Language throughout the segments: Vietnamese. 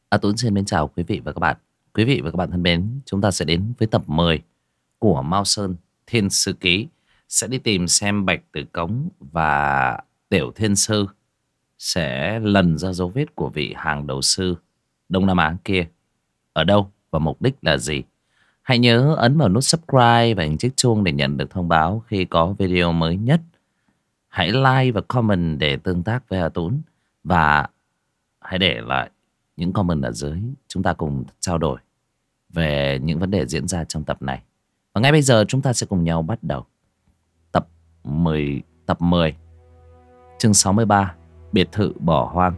Tuấn xin mến chào quý vị và các bạn. Quý vị và các bạn thân mến, chúng ta sẽ đến với tập 10 của Mao Sơn Thiên Sư Ký. Sẽ đi tìm xem Bạch Tử Cống và Tiểu Thiên Sư sẽ lần ra dấu vết của vị hàng đầu sư Đông Nam Á kia ở đâu và mục đích là gì. Hãy nhớ ấn vào nút subscribe và hình chiếc chuông để nhận được thông báo khi có video mới nhất. Hãy like và comment để tương tác với Tuấn. Và hãy để lại những comment ở dưới, chúng ta cùng trao đổi về những vấn đề diễn ra trong tập này. Và ngay bây giờ chúng ta sẽ cùng nhau bắt đầu tập 10 chương 63, biệt thự bỏ hoang.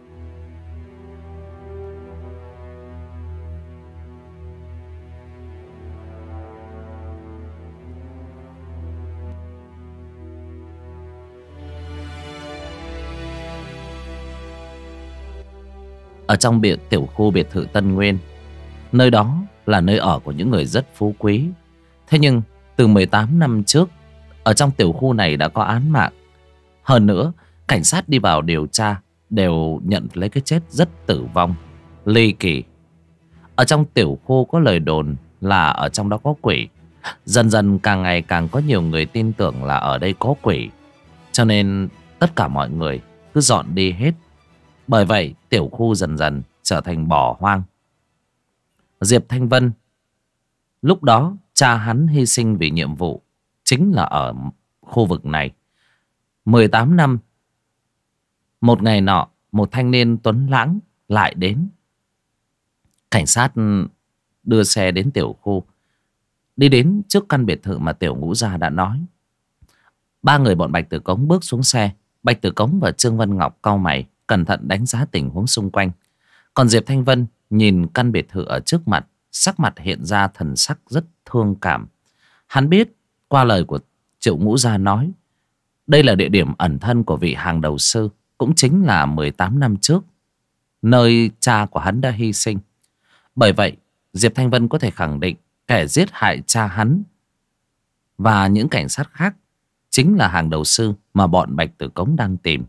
Ở trong tiểu khu biệt thự Tân Nguyên, nơi đó là nơi ở của những người rất phú quý. Thế nhưng từ 18 năm trước, ở trong tiểu khu này đã có án mạng. Hơn nữa, cảnh sát đi vào điều tra đều nhận lấy cái chết rất tử vong, ly kỳ. Ở trong tiểu khu có lời đồn là ở trong đó có quỷ. Dần dần càng ngày càng có nhiều người tin tưởng là ở đây có quỷ, cho nên tất cả mọi người cứ dọn đi hết. Bởi vậy tiểu khu dần dần trở thành bỏ hoang. Diệp Thanh Vân, lúc đó cha hắn hy sinh vì nhiệm vụ chính là ở khu vực này. 18 năm, một ngày nọ, một thanh niên tuấn lãng lại đến. Cảnh sát đưa xe đến tiểu khu, đi đến trước căn biệt thự mà Tiểu Ngũ Gia đã nói. Ba người bọn Bạch Tử Cống bước xuống xe. Bạch Tử Cống và Trương Vân Ngọc cau mày, cẩn thận đánh giá tình huống xung quanh. Còn Diệp Thanh Vân nhìn căn biệt thự ở trước mặt, sắc mặt hiện ra thần sắc rất thương cảm. Hắn biết qua lời của Triệu Ngũ Gia nói, đây là địa điểm ẩn thân của vị hàng đầu sư, cũng chính là 18 năm trước, nơi cha của hắn đã hy sinh. Bởi vậy Diệp Thanh Vân có thể khẳng định kẻ giết hại cha hắn và những cảnh sát khác chính là hàng đầu sư mà bọn Bạch Tử Cống đang tìm.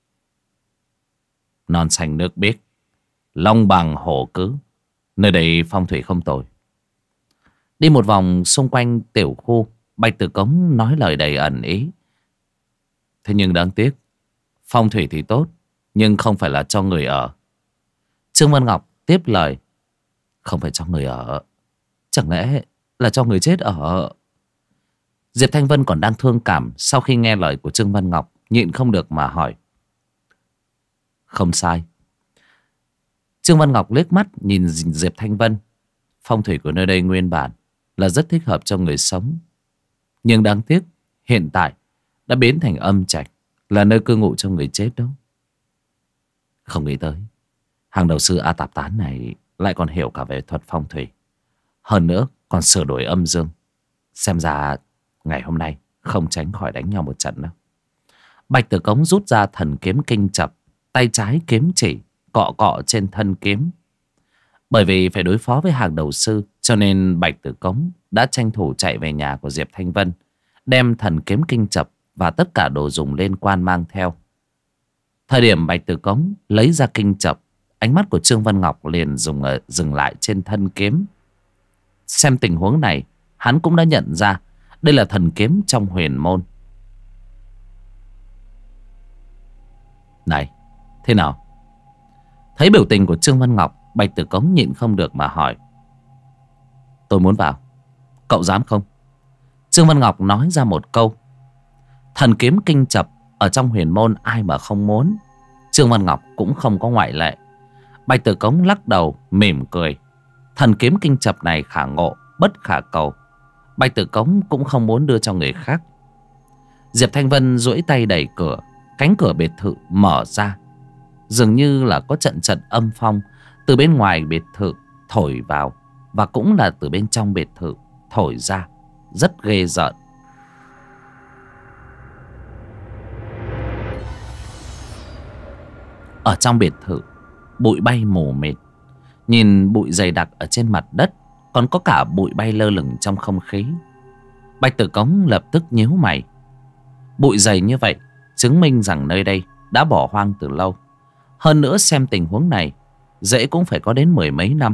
Non xanh nước biếc, long bằng hổ cứ, nơi đây phong thủy không tồi. Đi một vòng xung quanh tiểu khu, Bạch Tử Cống nói lời đầy ẩn ý. Thế nhưng đáng tiếc, phong thủy thì tốt, nhưng không phải là cho người ở. Trương Vân Ngọc tiếp lời. Không phải cho người ở, chẳng lẽ là cho người chết ở? Diệp Thanh Vân còn đang thương cảm, sau khi nghe lời của Trương Vân Ngọc nhịn không được mà hỏi. Không sai. Trương Vân Ngọc liếc mắt nhìn Diệp Thanh Vân. Phong thủy của nơi đây nguyên bản là rất thích hợp cho người sống, nhưng đáng tiếc hiện tại đã biến thành âm trạch, là nơi cư ngụ cho người chết đó. Không nghĩ tới hàng đầu sư A Tạp Tán này lại còn hiểu cả về thuật phong thủy, hơn nữa còn sửa đổi âm dương. Xem ra ngày hôm nay không tránh khỏi đánh nhau một trận đâu. Bạch Tử Cống rút ra thần kiếm kinh chập, tay trái kiếm chỉ cọ cọ trên thân kiếm. Bởi vì phải đối phó với hàng đầu sư, cho nên Bạch Tử Cống đã tranh thủ chạy về nhà của Diệp Thanh Vân, đem thần kiếm kinh chập và tất cả đồ dùng liên quan mang theo. Thời điểm Bạch Tử Cống lấy ra kinh chập, ánh mắt của Trương Vân Ngọc liền dừng lại trên thân kiếm. Xem tình huống này, hắn cũng đã nhận ra đây là thần kiếm trong huyền môn. Này, thế nào? Thấy biểu tình của Trương Vân Ngọc, Bạch Tử Cống nhịn không được mà hỏi. Tôi muốn vào, cậu dám không? Trương Vân Ngọc nói ra một câu. Thần kiếm kinh chập ở trong huyền môn ai mà không muốn. Trương Vân Ngọc cũng không có ngoại lệ. Bạch Tử Cống lắc đầu mỉm cười. Thần kiếm kinh chập này khả ngộ bất khả cầu, Bạch Tử Cống cũng không muốn đưa cho người khác. Diệp Thanh Vân duỗi tay đẩy cửa. Cánh cửa biệt thự mở ra. Dường như là có trận trận âm phong từ bên ngoài biệt thự thổi vào, và cũng là từ bên trong biệt thự thổi ra, rất ghê rợn. Ở trong biệt thự, bụi bay mù mịt. Nhìn bụi dày đặc ở trên mặt đất, còn có cả bụi bay lơ lửng trong không khí. Bạch Tử Cống lập tức nhíu mày. Bụi dày như vậy, chứng minh rằng nơi đây đã bỏ hoang từ lâu. Hơn nữa xem tình huống này, dễ cũng phải có đến 10 mấy năm.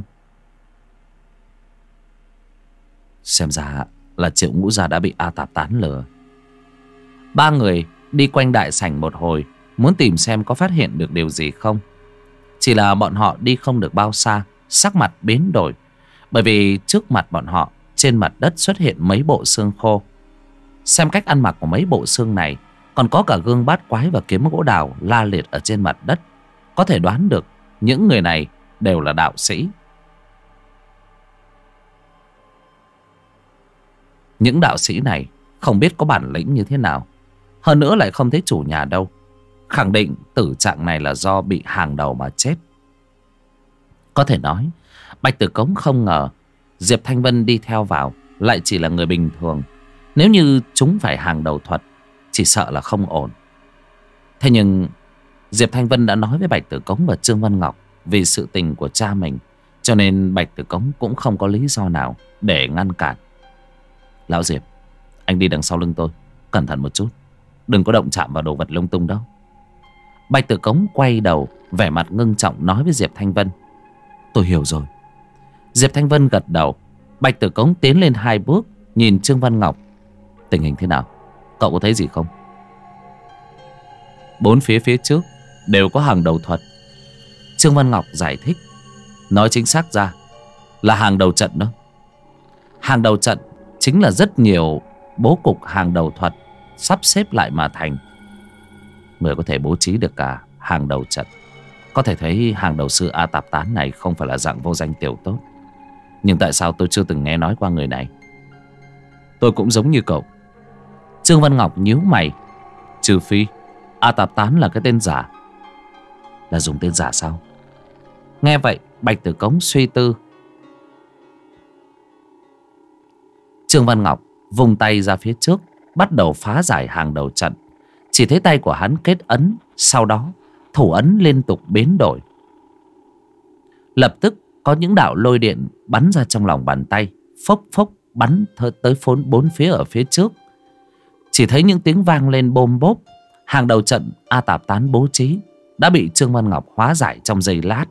Xem ra là Triệu Ngũ Gia đã bị A Tạp Tán lừa. Ba người đi quanh đại sảnh một hồi, muốn tìm xem có phát hiện được điều gì không. Chỉ là bọn họ đi không được bao xa, sắc mặt biến đổi. Bởi vì trước mặt bọn họ, trên mặt đất xuất hiện mấy bộ xương khô. Xem cách ăn mặc của mấy bộ xương này, còn có cả gương bát quái và kiếm gỗ đào la liệt ở trên mặt đất. Có thể đoán được những người này đều là đạo sĩ. Những đạo sĩ này không biết có bản lĩnh như thế nào. Hơn nữa lại không thấy chủ nhà đâu. Khẳng định tử trạng này là do bị hàng đầu mà chết. Có thể nói Bạch Tử Cống không ngờ Diệp Thanh Vân đi theo vào lại chỉ là người bình thường. Nếu như chúng phải hàng đầu thuật, chỉ sợ là không ổn. Thế nhưng Diệp Thanh Vân đã nói với Bạch Tử Cống và Trương Văn Ngọc vì sự tình của cha mình, cho nên Bạch Tử Cống cũng không có lý do nào để ngăn cản. Lão Diệp, anh đi đằng sau lưng tôi, cẩn thận một chút, đừng có động chạm vào đồ vật lung tung đâu. Bạch Tử Cống quay đầu, vẻ mặt ngưng trọng nói với Diệp Thanh Vân. Tôi hiểu rồi. Diệp Thanh Vân gật đầu. Bạch Tử Cống tiến lên 2 bước, nhìn Trương Văn Ngọc. Tình hình thế nào? Cậu có thấy gì không? 4 phía trước đều có hàng đầu thuật. Trương Văn Ngọc giải thích. Nói chính xác ra là hàng đầu trận đó. Hàng đầu trận chính là rất nhiều bố cục hàng đầu thuật sắp xếp lại mà thành. Người có thể bố trí được cả hàng đầu trận. Có thể thấy hàng đầu sư A Tạp Tán này không phải là dạng vô danh tiểu tốt. Nhưng tại sao tôi chưa từng nghe nói qua người này? Tôi cũng giống như cậu. Trương Văn Ngọc nhíu mày. Trừ phi A Tạp Tán là cái tên giả. Là dùng tên giả sao? Nghe vậy Bạch Tử Cống suy tư. Trương Văn Ngọc vung tay ra phía trước, bắt đầu phá giải hàng đầu trận. Chỉ thấy tay của hắn kết ấn, sau đó thủ ấn liên tục biến đổi. Lập tức có những đạo lôi điện bắn ra trong lòng bàn tay, phốc phốc bắn tới 4 phía ở phía trước. Chỉ thấy những tiếng vang lên bôm bốp. Hàng đầu trận A Tạp Tán bố trí đã bị Trương Văn Ngọc hóa giải trong giây lát.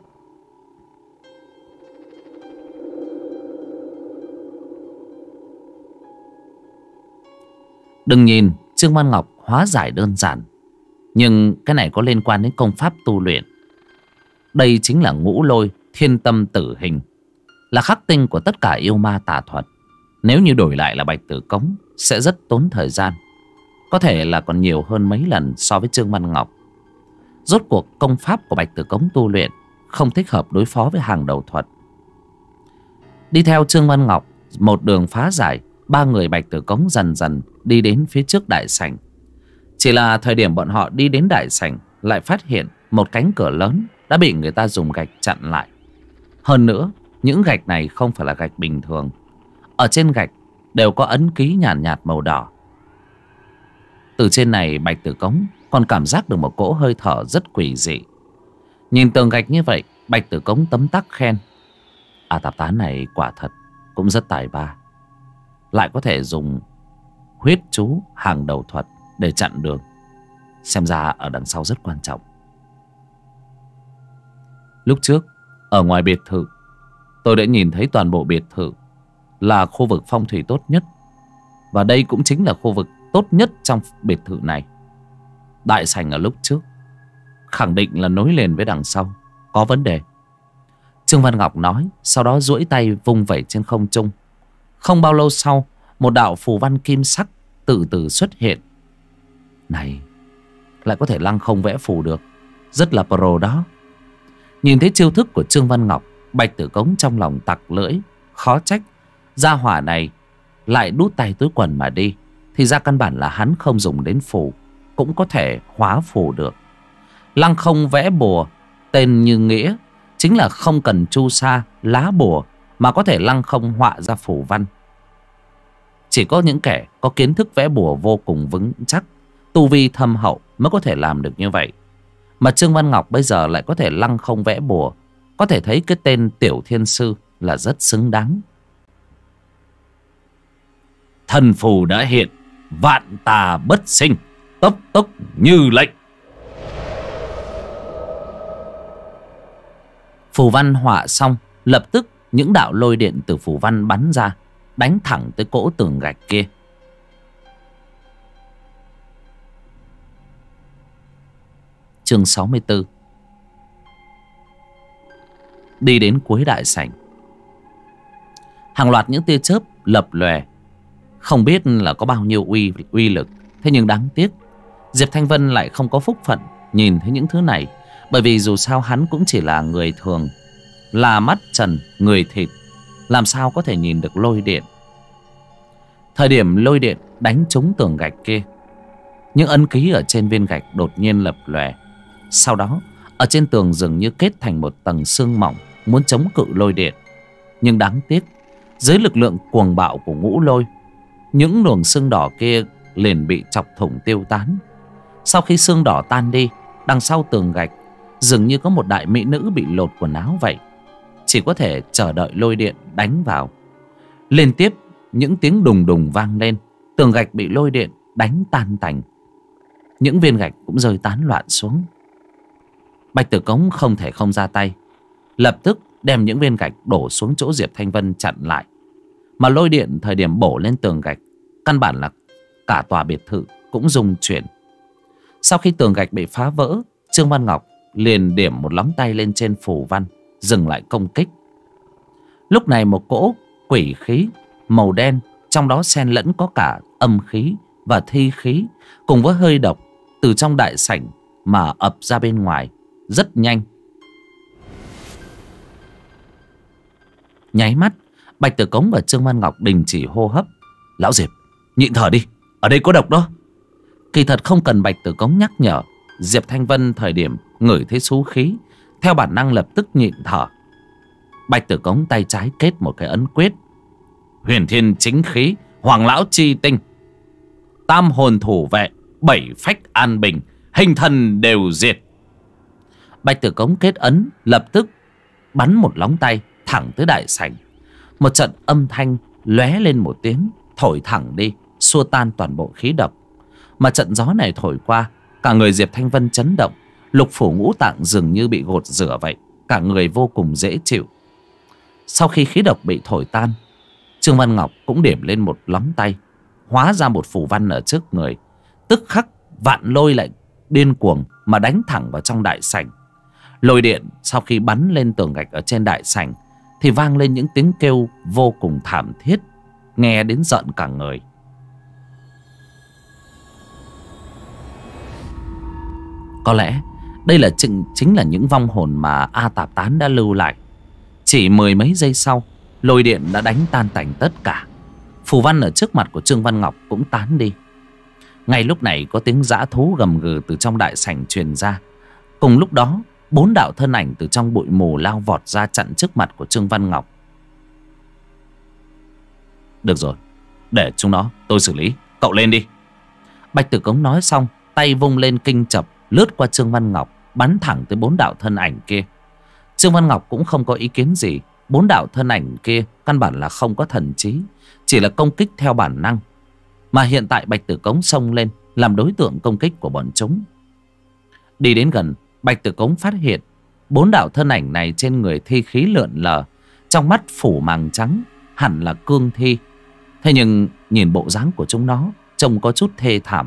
Đừng nhìn Trương Văn Ngọc hóa giải đơn giản, nhưng cái này có liên quan đến công pháp tu luyện. Đây chính là ngũ lôi thiên tâm tử hình, là khắc tinh của tất cả yêu ma tà thuật. Nếu như đổi lại là Bạch Tử Cống sẽ rất tốn thời gian, có thể là còn nhiều hơn mấy lần so với Trương Văn Ngọc. Rốt cuộc công pháp của Bạch Tử Cống tu luyện không thích hợp đối phó với hàng đầu thuật. Đi theo Trương Văn Ngọc một đường phá giải, ba người Bạch Tử Cống dần dần đi đến phía trước đại sảnh. Chỉ là thời điểm bọn họ đi đến đại sảnh, lại phát hiện một cánh cửa lớn đã bị người ta dùng gạch chặn lại. Hơn nữa, những gạch này không phải là gạch bình thường. Ở trên gạch đều có ấn ký nhàn nhạt màu đỏ. Từ trên này Bạch Tử Cống còn cảm giác được một cỗ hơi thở rất quỷ dị. Nhìn tường gạch như vậy, Bạch Tử Cống tấm tắc khen. A Tạp Tán này quả thật cũng rất tài ba, lại có thể dùng huyết chú hàng đầu thuật để chặn đường. Xem ra ở đằng sau rất quan trọng. Lúc trước ở ngoài biệt thự, tôi đã nhìn thấy toàn bộ biệt thự là khu vực phong thủy tốt nhất, và đây cũng chính là khu vực tốt nhất trong biệt thự này. Đại sảnh ở lúc trước khẳng định là nối liền với đằng sau có vấn đề. Trương Văn Ngọc nói, sau đó duỗi tay vung vẩy trên không trung. Không bao lâu sau, một đạo phù văn kim sắc từ từ xuất hiện. Này, lại có thể lăng không vẽ phù được, rất là pro đó. Nhìn thấy chiêu thức của Trương Văn Ngọc, Bạch Tử Cống trong lòng tặc lưỡi. Khó trách gia hỏa này lại đút tay túi quần mà đi. Thì ra căn bản là hắn không dùng đến phù cũng có thể hóa phù được. Lăng không vẽ bùa, tên như nghĩa, chính là không cần chu sa lá bùa mà có thể lăng không họa ra phù văn. Chỉ có những kẻ có kiến thức vẽ bùa vô cùng vững chắc, tu vi thâm hậu mới có thể làm được như vậy. Mà Trương Văn Ngọc bây giờ lại có thể lăng không vẽ bùa, có thể thấy cái tên Tiểu Thiên Sư là rất xứng đáng. Thần phù đã hiện, vạn tà bất sinh, tốc tốc như lệnh. Phù văn họa xong, lập tức những đạo lôi điện từ phù văn bắn ra, đánh thẳng tới cỗ tường gạch kia. Chương 64. Đi đến cuối đại sảnh, hàng loạt những tia chớp lập lòe, không biết là có bao nhiêu uy lực. Thế nhưng đáng tiếc, Diệp Thanh Vân lại không có phúc phận nhìn thấy những thứ này. Bởi vì dù sao hắn cũng chỉ là người thường, là mắt trần người thịt, làm sao có thể nhìn được lôi điện. Thời điểm lôi điện đánh trúng tường gạch kia, những ấn ký ở trên viên gạch đột nhiên lập lòe. Sau đó ở trên tường dường như kết thành một tầng sương mỏng, muốn chống cự lôi điện. Nhưng đáng tiếc, dưới lực lượng cuồng bạo của ngũ lôi, những luồng sương đỏ kia liền bị chọc thủng tiêu tán. Sau khi sương đỏ tan đi, đằng sau tường gạch dường như có một đại mỹ nữ bị lột quần áo vậy, chỉ có thể chờ đợi lôi điện đánh vào. Liên tiếp những tiếng đùng đùng vang lên, tường gạch bị lôi điện đánh tan tành, những viên gạch cũng rơi tán loạn xuống. Bạch Tử Cống không thể không ra tay, lập tức đem những viên gạch đổ xuống chỗ Diệp Thanh Vân chặn lại. Mà lôi điện thời điểm bổ lên tường gạch, căn bản là cả tòa biệt thự cũng rung chuyển. Sau khi tường gạch bị phá vỡ, Trương Văn Ngọc liền điểm một lóng tay lên trên phù văn, dừng lại công kích. Lúc này một cỗ quỷ khí màu đen, trong đó xen lẫn có cả âm khí và thi khí, cùng với hơi độc, từ trong đại sảnh mà ập ra bên ngoài rất nhanh. Nháy mắt, Bạch Tử Cống và Trương Văn Ngọc đình chỉ hô hấp. Lão Diệp, nhịn thở đi, ở đây có độc đó. Kỳ thật không cần Bạch Tử Cống nhắc nhở, Diệp Thanh Vân thời điểm ngửi thấy xú khí, theo bản năng lập tức nhịn thở. Bạch Tử Cống tay trái kết một cái ấn quyết: Huyền Thiên Chính Khí, Hoàng Lão Chi Tinh, tam hồn thủ vệ, bảy phách an bình, hình thần đều diệt. Bạch Tử Cống kết ấn, lập tức bắn một lóng tay thẳng tới đại sảnh. Một trận âm thanh lóe lên một tiếng, thổi thẳng đi, xua tan toàn bộ khí độc. Mà trận gió này thổi qua, cả người Diệp Thanh Vân chấn động, lục phủ ngũ tạng dường như bị gột rửa vậy, cả người vô cùng dễ chịu. Sau khi khí độc bị thổi tan, Trương Văn Ngọc cũng điểm lên một lóng tay, hóa ra một phù văn ở trước người. Tức khắc vạn lôi lại điên cuồng mà đánh thẳng vào trong đại sảnh. Lôi điện sau khi bắn lên tường gạch ở trên đại sảnh thì vang lên những tiếng kêu vô cùng thảm thiết, nghe đến giận cả người. Có lẽ đây là chính là những vong hồn mà A Tạp Tán đã lưu lại. Chỉ mười mấy giây sau, lôi điện đã đánh tan tành tất cả. Phù văn ở trước mặt của Trương Văn Ngọc cũng tán đi. Ngay lúc này có tiếng dã thú gầm gừ từ trong đại sảnh truyền ra. Cùng lúc đó, 4 đạo thân ảnh từ trong bụi mù lao vọt ra chặn trước mặt của Trương Văn Ngọc. Được rồi, để chúng nó tôi xử lý, cậu lên đi. Bạch Tử Cống nói xong, tay vung lên kinh chập, lướt qua Trương Văn Ngọc, bắn thẳng tới 4 đạo thân ảnh kia. Trương Văn Ngọc cũng không có ý kiến gì. 4 đạo thân ảnh kia căn bản là không có thần trí, chỉ là công kích theo bản năng. Mà hiện tại Bạch Tử Cống xông lên làm đối tượng công kích của bọn chúng. Đi đến gần, Bạch Tử Cống phát hiện 4 đạo thân ảnh này trên người thi khí lượn lờ, trong mắt phủ màng trắng, hẳn là cương thi. Thế nhưng nhìn bộ dáng của chúng nó trông có chút thê thảm.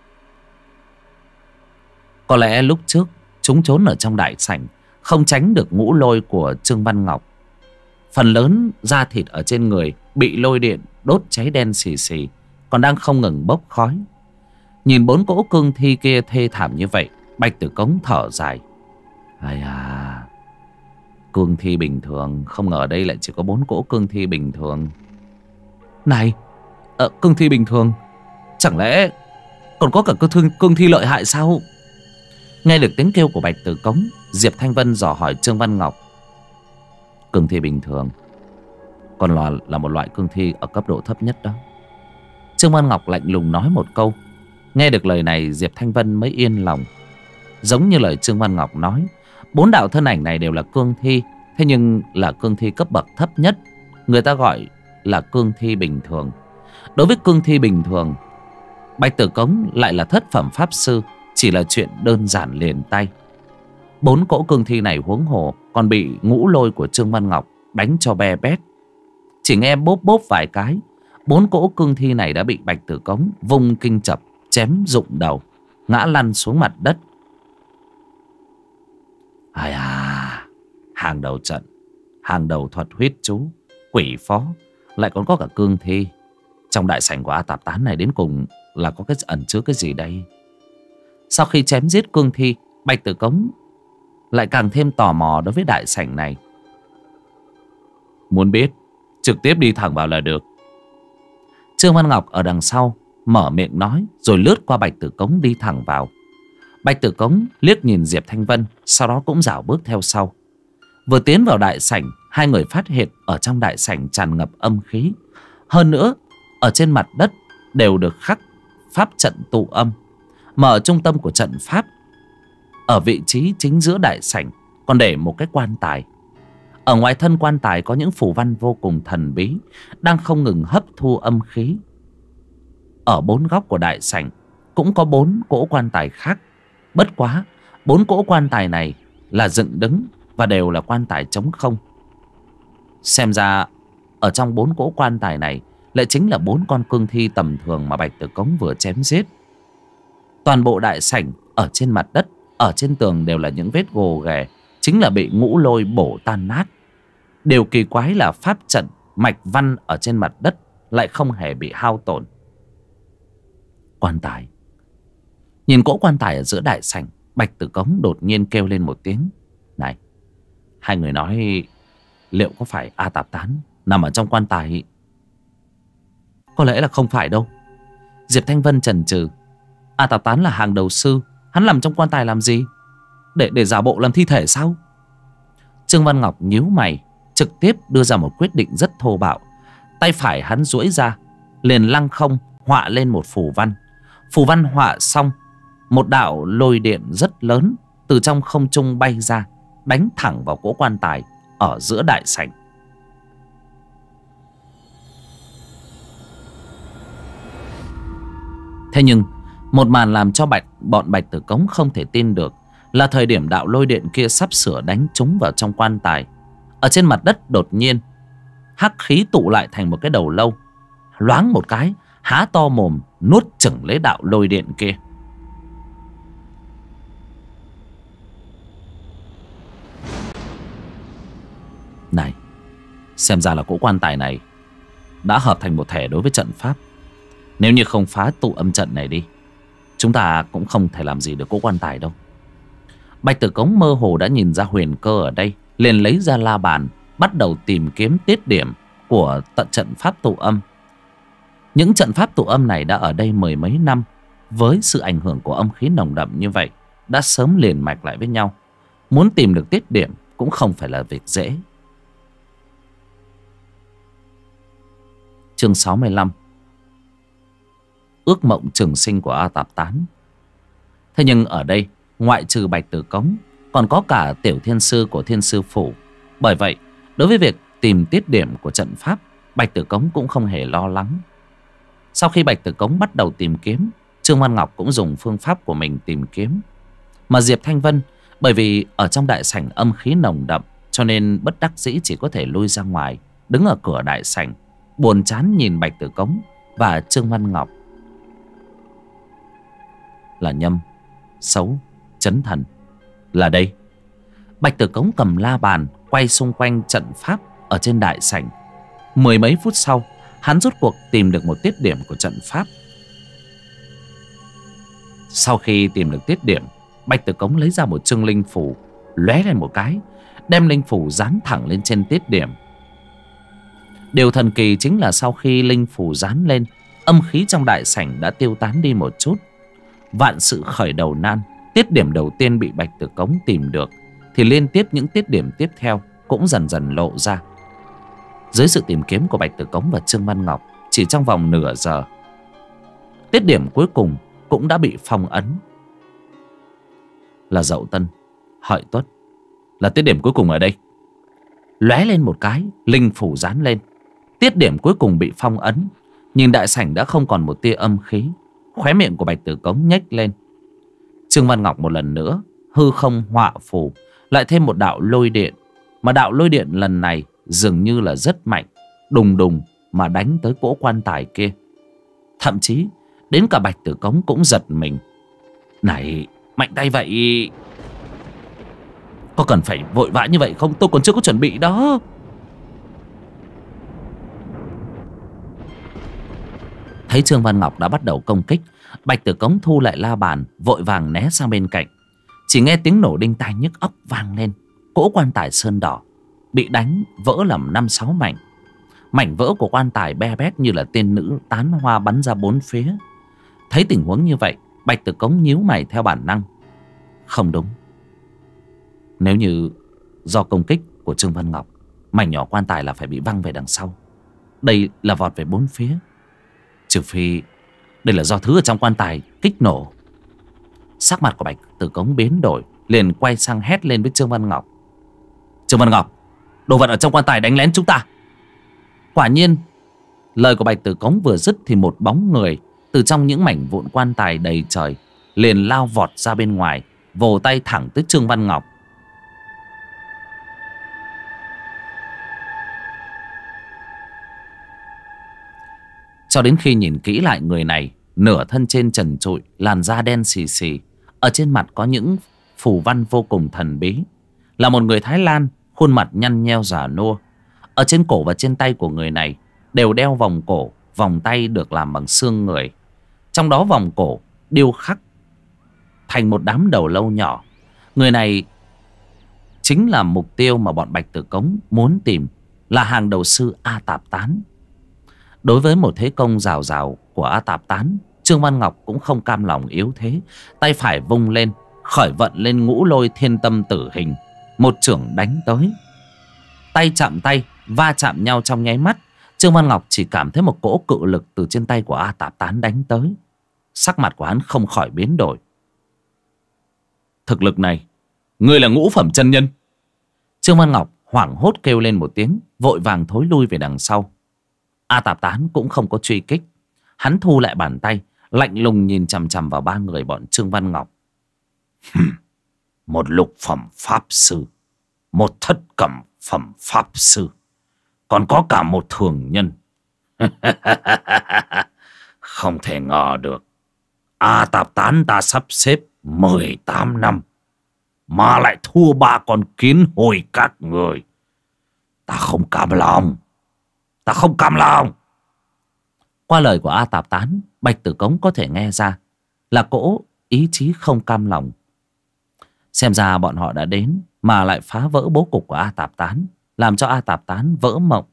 Có lẽ lúc trước chúng trốn ở trong đại sảnh, không tránh được ngũ lôi của Trương Văn Ngọc. Phần lớn da thịt ở trên người bị lôi điện đốt cháy đen xì xì, còn đang không ngừng bốc khói. Nhìn 4 cỗ cương thi kia thê thảm như vậy, Bạch Tử Cống thở dài. Ai à, cương thi bình thường, không ngờ đây lại chỉ có 4 cỗ cương thi bình thường. Này, cương thi bình thường, chẳng lẽ còn có cả cương thi lợi hại sao? Nghe được tiếng kêu của Bạch Tử Cống, Diệp Thanh Vân dò hỏi Trương Văn Ngọc. Cương thi bình thường còn là một loại cương thi ở cấp độ thấp nhất đó. Trương Văn Ngọc lạnh lùng nói một câu. Nghe được lời này, Diệp Thanh Vân mới yên lòng. Giống như lời Trương Văn Ngọc nói, 4 đạo thân ảnh này đều là cương thi, thế nhưng là cương thi cấp bậc thấp nhất, người ta gọi là cương thi bình thường. Đối với cương thi bình thường, Bạch Tử Cống lại là thất phẩm pháp sư, chỉ là chuyện đơn giản liền tay. 4 cỗ cương thi này huống hồ còn bị ngũ lôi của Trương Văn Ngọc đánh cho be bét. Chỉ nghe bốp bốp vài cái, 4 cỗ cương thi này đã bị Bạch Tử Cống vung kinh chập chém rụng đầu, ngã lăn xuống mặt đất. Ai à, hàng đầu trận, hàng đầu thuật huyết chú, quỷ phó, lại còn có cả cương thi. Trong đại sảnh của A Tạp Tán này đến cùng là có cái ẩn chứa cái gì đây? Sau khi chém giết cương thi, Bạch Tử Cống lại càng thêm tò mò đối với đại sảnh này. Muốn biết, trực tiếp đi thẳng vào là được. Trương Văn Ngọc ở đằng sau mở miệng nói, rồi lướt qua Bạch Tử Cống đi thẳng vào. Bạch Tử Cống liếc nhìn Diệp Thanh Vân, sau đó cũng rảo bước theo sau. Vừa tiến vào đại sảnh, hai người phát hiện ở trong đại sảnh tràn ngập âm khí. Hơn nữa, ở trên mặt đất đều được khắc pháp trận tụ âm. Mà ở trung tâm của trận pháp, ở vị trí chính giữa đại sảnh, còn để một cái quan tài. Ở ngoài thân quan tài có những phù văn vô cùng thần bí, đang không ngừng hấp thu âm khí. Ở 4 góc của đại sảnh cũng có 4 cỗ quan tài khác. Bất quá 4 cỗ quan tài này là dựng đứng và đều là quan tài trống không. Xem ra ở trong 4 cỗ quan tài này lại chính là 4 con cương thi tầm thường mà Bạch Tử Cống vừa chém giết. Toàn bộ đại sảnh, ở trên mặt đất, ở trên tường đều là những vết gồ ghề, chính là bị ngũ lôi bổ tan nát. Điều kỳ quái là pháp trận mạch văn ở trên mặt đất lại không hề bị hao tổn. Quan tài. Nhìn cỗ quan tài ở giữa đại sảnh, Bạch Tử Cống đột nhiên kêu lên một tiếng. Này, hai người nói liệu có phải A Tạp Tán nằm ở trong quan tài? Có lẽ là không phải đâu. Diệp Thanh Vân chần chừ. A Tạp Tán là hàng đầu sư, hắn nằm trong quan tài làm gì? Để giả bộ làm thi thể sao? Trương Văn Ngọc nhíu mày, trực tiếp đưa ra một quyết định rất thô bạo. Tay phải hắn duỗi ra, liền lăng không họa lên một phù văn. Phù văn họa xong, một đạo lôi điện rất lớn từ trong không trung bay ra, đánh thẳng vào cỗ quan tài ở giữa đại sảnh. Thế nhưng một màn làm cho bọn Bạch Tử Cống không thể tin được là thời điểm đạo lôi điện kia sắp sửa đánh trúng vào trong quan tài, ở trên mặt đất đột nhiên hắc khí tụ lại thành một cái đầu lâu, loáng một cái há to mồm nuốt chửng lấy đạo lôi điện kia. Này, xem ra là cỗ quan tài này đã hợp thành một thể đối với trận pháp. Nếu như không phá tụ âm trận này đi, chúng ta cũng không thể làm gì được cỗ quan tài đâu. Bạch Tử Cống mơ hồ đã nhìn ra huyền cơ ở đây, liền lấy ra la bàn, bắt đầu tìm kiếm tiết điểm của tận trận pháp tụ âm. Những trận pháp tụ âm này đã ở đây mười mấy năm, với sự ảnh hưởng của âm khí nồng đậm như vậy, đã sớm liền mạch lại với nhau. Muốn tìm được tiết điểm cũng không phải là việc dễ. Chương 65. Ước mộng trường sinh của A Tạp Tán. Thế nhưng ở đây, ngoại trừ Bạch Tử Cống, còn có cả tiểu thiên sư của Thiên Sư Phủ. Bởi vậy, đối với việc tìm tiết điểm của trận pháp, Bạch Tử Cống cũng không hề lo lắng. Sau khi Bạch Tử Cống bắt đầu tìm kiếm, Trương Văn Ngọc cũng dùng phương pháp của mình tìm kiếm. Mà Diệp Thanh Vân, bởi vì ở trong đại sảnh âm khí nồng đậm, cho nên bất đắc dĩ chỉ có thể lui ra ngoài, đứng ở cửa đại sảnh, buồn chán nhìn Bạch Tử Cống và Trương Văn Ngọc. Là nhâm, xấu, chấn thần, là đây. Bạch Tử Cống cầm la bàn quay xung quanh trận pháp ở trên đại sảnh. Mười mấy phút sau, hắn rốt cuộc tìm được một tiết điểm của trận pháp. Sau khi tìm được tiết điểm, Bạch Tử Cống lấy ra một chương linh phủ, lóe lên một cái, đem linh phủ dán thẳng lên trên tiết điểm. Điều thần kỳ chính là sau khi linh phủ dán lên, âm khí trong đại sảnh đã tiêu tán đi một chút. Vạn sự khởi đầu nan, tiết điểm đầu tiên bị Bạch Tử Cống tìm được, thì liên tiếp những tiết điểm tiếp theo cũng dần dần lộ ra. Dưới sự tìm kiếm của Bạch Tử Cống và Trương Văn Ngọc, chỉ trong vòng nửa giờ, tiết điểm cuối cùng cũng đã bị phong ấn. Là Dậu Tân, Hợi Tuất, là tiết điểm cuối cùng ở đây. Lóe lên một cái, linh phủ dán lên, tiết điểm cuối cùng bị phong ấn. Nhìn đại sảnh đã không còn một tia âm khí, khóe miệng của Bạch Tử Cống nhếch lên. Trương Văn Ngọc một lần nữa hư không họa phù, lại thêm một đạo lôi điện. Mà đạo lôi điện lần này dường như là rất mạnh, đùng đùng mà đánh tới cỗ quan tài kia. Thậm chí đến cả Bạch Tử Cống cũng giật mình. Này, mạnh tay vậy, có cần phải vội vã như vậy không? Tôi còn chưa có chuẩn bị đó. Thấy Trương Văn Ngọc đã bắt đầu công kích, Bạch Tử Cống thu lại la bàn, vội vàng né sang bên cạnh. Chỉ nghe tiếng nổ đinh tai nhức óc vang lên. Cỗ quan tài sơn đỏ bị đánh vỡ làm 5-6 mảnh. Mảnh vỡ của quan tài be bét như là tiên nữ tán hoa bắn ra bốn phía. Thấy tình huống như vậy, Bạch Tử Cống nhíu mày theo bản năng. Không đúng. Nếu như do công kích của Trương Văn Ngọc, mảnh nhỏ quan tài là phải bị văng về đằng sau. Đây là vọt về bốn phía. Trừ phi đây là do thứ ở trong quan tài kích nổ. Sắc mặt của Bạch Tử Cống biến đổi, liền quay sang hét lên với Trương Văn Ngọc. Trương Văn Ngọc, đồ vật ở trong quan tài đánh lén chúng ta. Quả nhiên, lời của Bạch Tử Cống vừa dứt thì một bóng người từ trong những mảnh vụn quan tài đầy trời liền lao vọt ra bên ngoài, vồ tay thẳng tới Trương Văn Ngọc. Cho đến khi nhìn kỹ lại người này, nửa thân trên trần trụi, làn da đen xì xì, ở trên mặt có những phù văn vô cùng thần bí. Là một người Thái Lan, khuôn mặt nhăn nheo già nua. Ở trên cổ và trên tay của người này đều đeo vòng cổ, vòng tay được làm bằng xương người. Trong đó vòng cổ điêu khắc thành một đám đầu lâu nhỏ. Người này chính là mục tiêu mà bọn Bạch Tử Cống muốn tìm, là hàng đầu sư A Tạp Tán. Đối với một thế công rào rào của A Tạp Tán, Trương Văn Ngọc cũng không cam lòng yếu thế. Tay phải vung lên, khởi vận lên ngũ lôi thiên tâm tử hình, một chưởng đánh tới. Tay chạm tay, va chạm nhau trong nháy mắt. Trương Văn Ngọc chỉ cảm thấy một cỗ cự lực từ trên tay của A Tạp Tán đánh tới. Sắc mặt của hắn không khỏi biến đổi. Thực lực này, ngươi là ngũ phẩm chân nhân? Trương Văn Ngọc hoảng hốt kêu lên một tiếng, vội vàng thối lui về đằng sau. A Tạp Tán cũng không có truy kích. Hắn thu lại bàn tay, lạnh lùng nhìn chằm chằm vào ba người bọn Trương Văn Ngọc. Một lục phẩm pháp sư, một thất cẩm phẩm pháp sư, còn có cả một thường nhân. Không thể ngờ được, A Tạp Tán ta sắp xếp 18 năm mà lại thua ba con kiến hồi các người. Ta không cam lòng, ta không cam lòng. Qua lời của A Tạp Tán, Bạch Tử Cống có thể nghe ra là cỗ ý chí không cam lòng. Xem ra bọn họ đã đến mà lại phá vỡ bố cục của A Tạp Tán, làm cho A Tạp Tán vỡ mộng.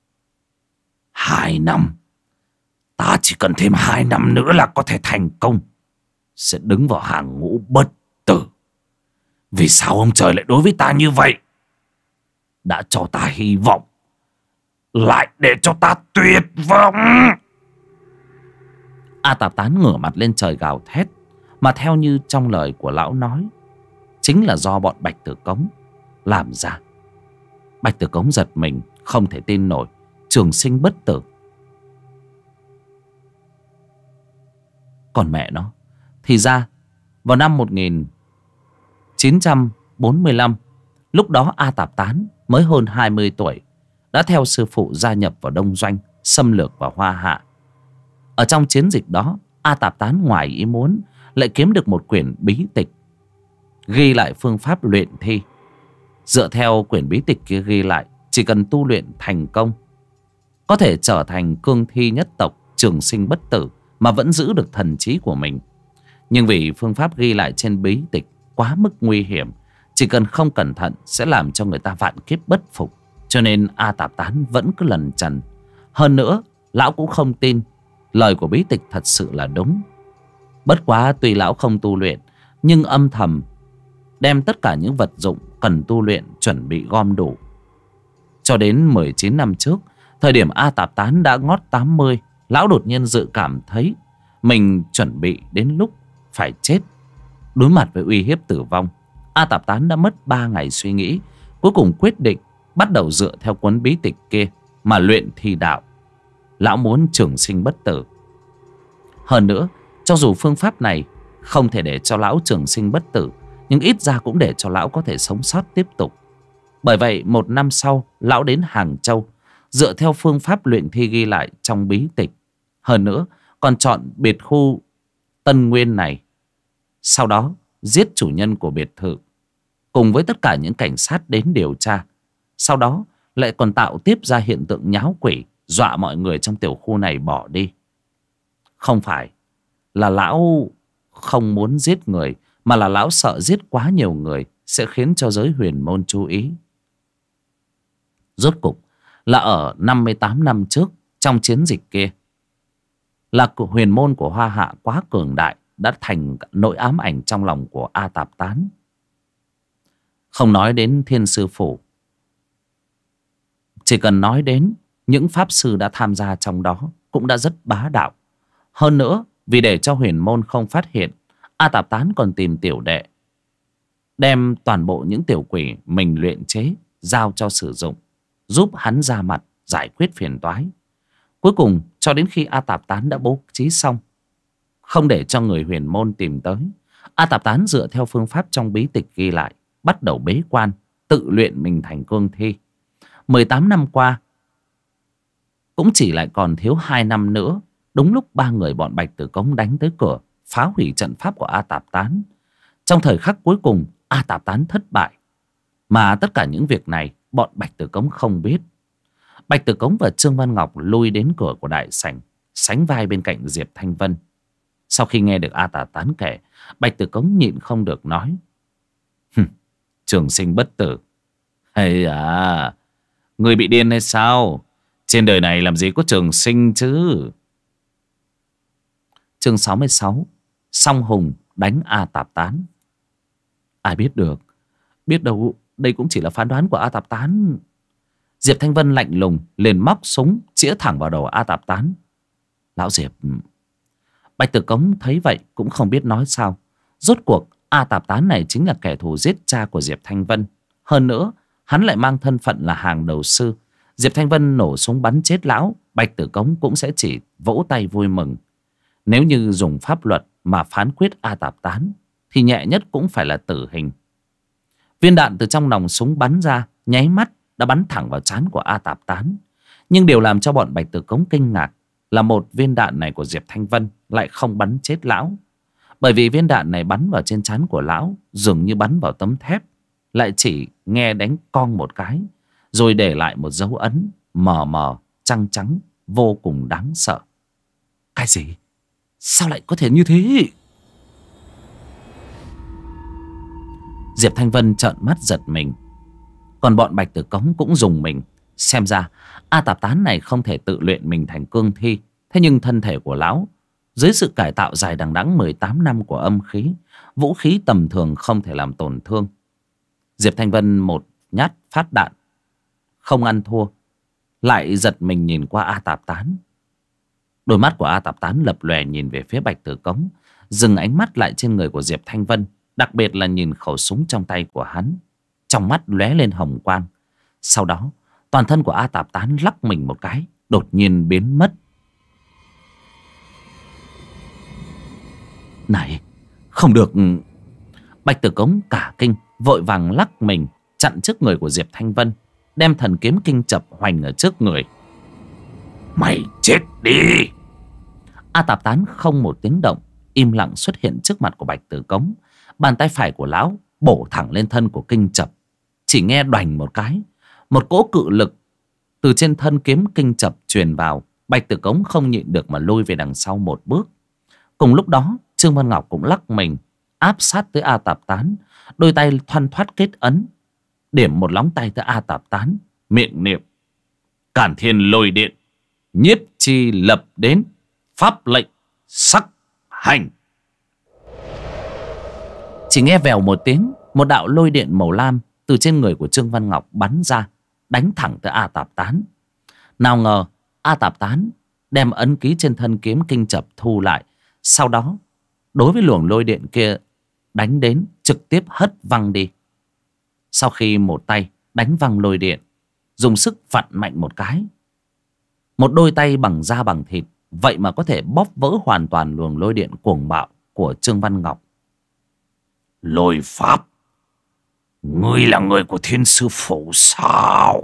2 năm, ta chỉ cần thêm 2 năm nữa là có thể thành công, sẽ đứng vào hàng ngũ bất tử. Vì sao ông trời lại đối với ta như vậy? Đã cho ta hy vọng, lại để cho ta tuyệt vọng. A Tạp Tán ngửa mặt lên trời gào thét. Mà theo như trong lời của lão nói, chính là do bọn Bạch Tử Cống làm ra. Bạch Tử Cống giật mình, không thể tin nổi. Trường sinh bất tử. Còn mẹ nó, thì ra vào năm 1945, lúc đó A Tạp Tán mới hơn 20 tuổi, đã theo sư phụ gia nhập vào Đông Doanh, xâm lược vào Hoa Hạ. Ở trong chiến dịch đó, A Tạp Tán ngoài ý muốn lại kiếm được một quyển bí tịch ghi lại phương pháp luyện thi. Dựa theo quyển bí tịch kia ghi lại, chỉ cần tu luyện thành công, có thể trở thành cương thi nhất tộc, trường sinh bất tử, mà vẫn giữ được thần trí của mình. Nhưng vì phương pháp ghi lại trên bí tịch quá mức nguy hiểm, chỉ cần không cẩn thận sẽ làm cho người ta vạn kiếp bất phục, cho nên A Tạp Tán vẫn cứ lẩn trần. Hơn nữa, lão cũng không tin lời của bí tịch thật sự là đúng. Bất quá tuy lão không tu luyện, nhưng âm thầm đem tất cả những vật dụng cần tu luyện chuẩn bị gom đủ. Cho đến 19 năm trước, thời điểm A Tạp Tán đã ngót 80, lão đột nhiên dự cảm thấy mình chuẩn bị đến lúc phải chết. Đối mặt với uy hiếp tử vong, A Tạp Tán đã mất 3 ngày suy nghĩ, cuối cùng quyết định bắt đầu dựa theo cuốn bí tịch kia mà luyện thi đạo. Lão muốn trường sinh bất tử. Hơn nữa, cho dù phương pháp này không thể để cho lão trường sinh bất tử, nhưng ít ra cũng để cho lão có thể sống sót tiếp tục. Bởi vậy 1 năm sau, lão đến Hàng Châu, dựa theo phương pháp luyện thi ghi lại trong bí tịch. Hơn nữa, còn chọn biệt khu Tân Nguyên này. Sau đó, giết chủ nhân của biệt thự, cùng với tất cả những cảnh sát đến điều tra. Sau đó, lại còn tạo tiếp ra hiện tượng nháo quỷ, dọa mọi người trong tiểu khu này bỏ đi. Không phải là lão không muốn giết người, mà là lão sợ giết quá nhiều người sẽ khiến cho giới huyền môn chú ý. Rốt cục là ở 58 năm trước, trong chiến dịch kia, là huyền môn của Hoa Hạ quá cường đại, đã thành nỗi ám ảnh trong lòng của A Tạp Tán. Không nói đến Thiên Sư Phủ, chỉ cần nói đến những pháp sư đã tham gia trong đó cũng đã rất bá đạo. Hơn nữa, vì để cho huyền môn không phát hiện, A Tạp Tán còn tìm tiểu đệ, đem toàn bộ những tiểu quỷ mình luyện chế giao cho sử dụng, giúp hắn ra mặt giải quyết phiền toái. Cuối cùng cho đến khi A Tạp Tán đã bố trí xong, không để cho người huyền môn tìm tới, A Tạp Tán dựa theo phương pháp trong bí tịch ghi lại, bắt đầu bế quan, tự luyện mình thành cương thi. 18 năm qua, cũng chỉ lại còn thiếu 2 năm nữa. Đúng lúc 3 người bọn Bạch Tử Cống đánh tới cửa, phá hủy trận pháp của A Tạp Tán. Trong thời khắc cuối cùng, A Tạp Tán thất bại. Mà tất cả những việc này bọn Bạch Tử Cống không biết. Bạch Tử Cống và Trương Văn Ngọc lui đến cửa của đại sảnh, sánh vai bên cạnh Diệp Thanh Vân. Sau khi nghe được A Tạp Tán kể, Bạch Tử Cống nhịn không được nói: Trường sinh bất tử. Hay à, người bị điên hay sao? Trên đời này làm gì có trường sinh chứ? Chương 66: Song Hùng đánh A Tạp Tán. Ai biết được, biết đâu đây cũng chỉ là phán đoán của A Tạp Tán. Diệp Thanh Vân lạnh lùng liền móc súng chĩa thẳng vào đầu A Tạp Tán. Lão Diệp. Bạch Tử Cống thấy vậy cũng không biết nói sao. Rốt cuộc A Tạp Tán này chính là kẻ thù giết cha của Diệp Thanh Vân. Hơn nữa hắn lại mang thân phận là hàng đầu sư. Diệp Thanh Vân nổ súng bắn chết lão, Bạch Tử Cống cũng sẽ chỉ vỗ tay vui mừng. Nếu như dùng pháp luật mà phán quyết A Tạp Tán thì nhẹ nhất cũng phải là tử hình. Viên đạn từ trong nòng súng bắn ra, nháy mắt đã bắn thẳng vào trán của A Tạp Tán. Nhưng điều làm cho bọn Bạch Tử Cống kinh ngạc là một viên đạn này của Diệp Thanh Vân lại không bắn chết lão. Bởi vì viên đạn này bắn vào trên trán của lão dường như bắn vào tấm thép, lại chỉ nghe đánh cong một cái, rồi để lại một dấu ấn mờ mờ trắng trắng vô cùng đáng sợ. Cái gì? Sao lại có thể như thế? Diệp Thanh Vân trợn mắt giật mình. Còn bọn Bạch Tử Cống cũng dùng mình. Xem ra A Tạp Tán này không thể tự luyện mình thành cương thi. Thế nhưng thân thể của lão, dưới sự cải tạo dài đằng đẵng 18 năm của âm khí, vũ khí tầm thường không thể làm tổn thương. Diệp Thanh Vân một nhát phát đạn không ăn thua, lại giật mình nhìn qua A Tạp Tán. Đôi mắt của A Tạp Tán lập lòe nhìn về phía Bạch Tử Cống, dừng ánh mắt lại trên người của Diệp Thanh Vân, đặc biệt là nhìn khẩu súng trong tay của hắn. Trong mắt lóe lên hồng quang. Sau đó toàn thân của A Tạp Tán lắc mình một cái, đột nhiên biến mất. Này, không được! Bạch Tử Cống cả kinh, vội vàng lắc mình chặn trước người của Diệp Thanh Vân, đem thần kiếm kinh chập hoành ở trước người. Mày chết đi! A Tạp Tán không một tiếng động, im lặng xuất hiện trước mặt của Bạch Tử Cống. Bàn tay phải của lão bổ thẳng lên thân của kinh chập. Chỉ nghe đoành một cái, một cỗ cự lực từ trên thân kiếm kinh chập truyền vào. Bạch Tử Cống không nhịn được mà lùi về đằng sau một bước. Cùng lúc đó Trương Văn Ngọc cũng lắc mình áp sát tới A Tạp Tán, đôi tay thoăn thoắt kết ấn, điểm một lóng tay tới A Tạp Tán, miệng niệm: Cản Thiên Lôi Điện, nhiếp chi lập đến, pháp lệnh sắc hành. Chỉ nghe vèo một tiếng, một đạo lôi điện màu lam từ trên người của Trương Văn Ngọc bắn ra, đánh thẳng tới A Tạp Tán. Nào ngờ A Tạp Tán đem ấn ký trên thân kiếm kinh chập thu lại, sau đó đối với luồng lôi điện kia đánh đến, trực tiếp hất văng đi. Sau khi một tay đánh văng lôi điện, dùng sức vặn mạnh một cái, một đôi tay bằng da bằng thịt vậy mà có thể bóp vỡ hoàn toàn luồng lôi điện cuồng bạo của Trương Văn Ngọc. Lôi Pháp, ngươi là người của Thiên Sư Phụ sao?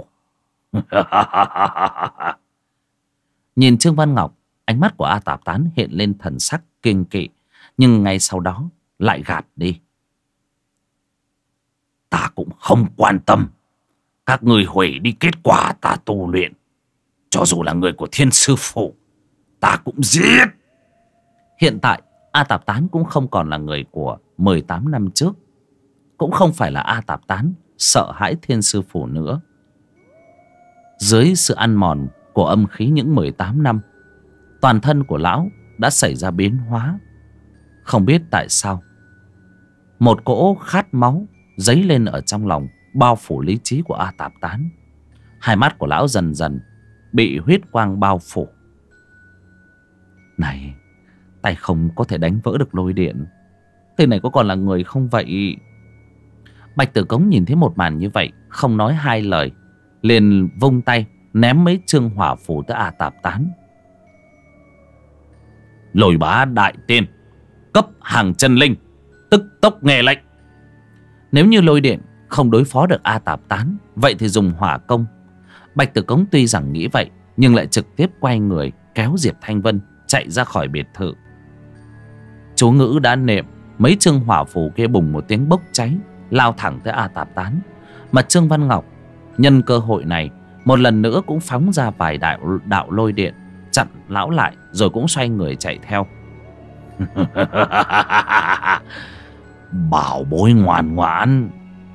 Nhìn Trương Văn Ngọc, ánh mắt của A Tạp Tán hiện lên thần sắc kiêng kỵ, nhưng ngay sau đó lại gạt đi. Ta cũng không quan tâm. Các ngươi hủy đi kết quả ta tu luyện. Cho dù là người của Thiên Sư Phụ, ta cũng giết. Hiện tại A Tạp Tán cũng không còn là người của 18 năm trước, cũng không phải là A Tạp Tán sợ hãi Thiên Sư Phụ nữa. Dưới sự ăn mòn của âm khí những 18 năm, toàn thân của lão đã xảy ra biến hóa. Không biết tại sao, một cỗ khát máu dấy lên ở trong lòng, bao phủ lý trí của A Tạp Tán. Hai mắt của lão dần dần bị huyết quang bao phủ. Này, tay không có thể đánh vỡ được lôi điện. Tên này có còn là người không vậy? Bạch Tử Cống nhìn thấy một màn như vậy, không nói hai lời, liền vung tay ném mấy chương hỏa phù tới A Tạp Tán. Lôi Bá đại tiên, cấp hàng chân linh, tức tốc nghe lệnh. Nếu như lôi điện không đối phó được A Tạp Tán, vậy thì dùng hỏa công. Bạch Tử Cống tuy rằng nghĩ vậy, nhưng lại trực tiếp quay người kéo Diệp Thanh Vân chạy ra khỏi biệt thự. Chú ngữ đã niệm, mấy chương hỏa phù kia bùng một tiếng bốc cháy, lao thẳng tới A Tạp Tán. Mà Trương Văn Ngọc nhân cơ hội này một lần nữa cũng phóng ra vài đạo lôi điện chặn lão lại, rồi cũng xoay người chạy theo. Bảo bối ngoan ngoãn.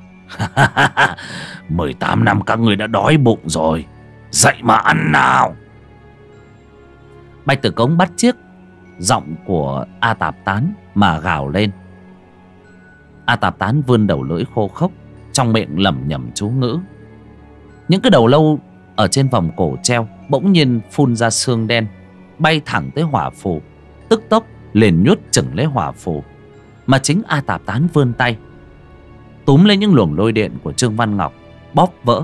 18 năm các người đã đói bụng rồi, dậy mà ăn nào. Bạch Tử Cống bắt chiếc giọng của A Tạp Tán mà gào lên. A Tạp Tán vươn đầu lưỡi khô khốc, trong miệng lẩm nhẩm chú ngữ. Những cái đầu lâu ở trên vòng cổ treo bỗng nhiên phun ra xương đen, bay thẳng tới hỏa phù, tức tốc liền nhốt chừng lấy hỏa phù. Mà chính A Tạp Tán vươn tay túm lấy những luồng lôi điện của Trương Văn Ngọc, bóp vỡ.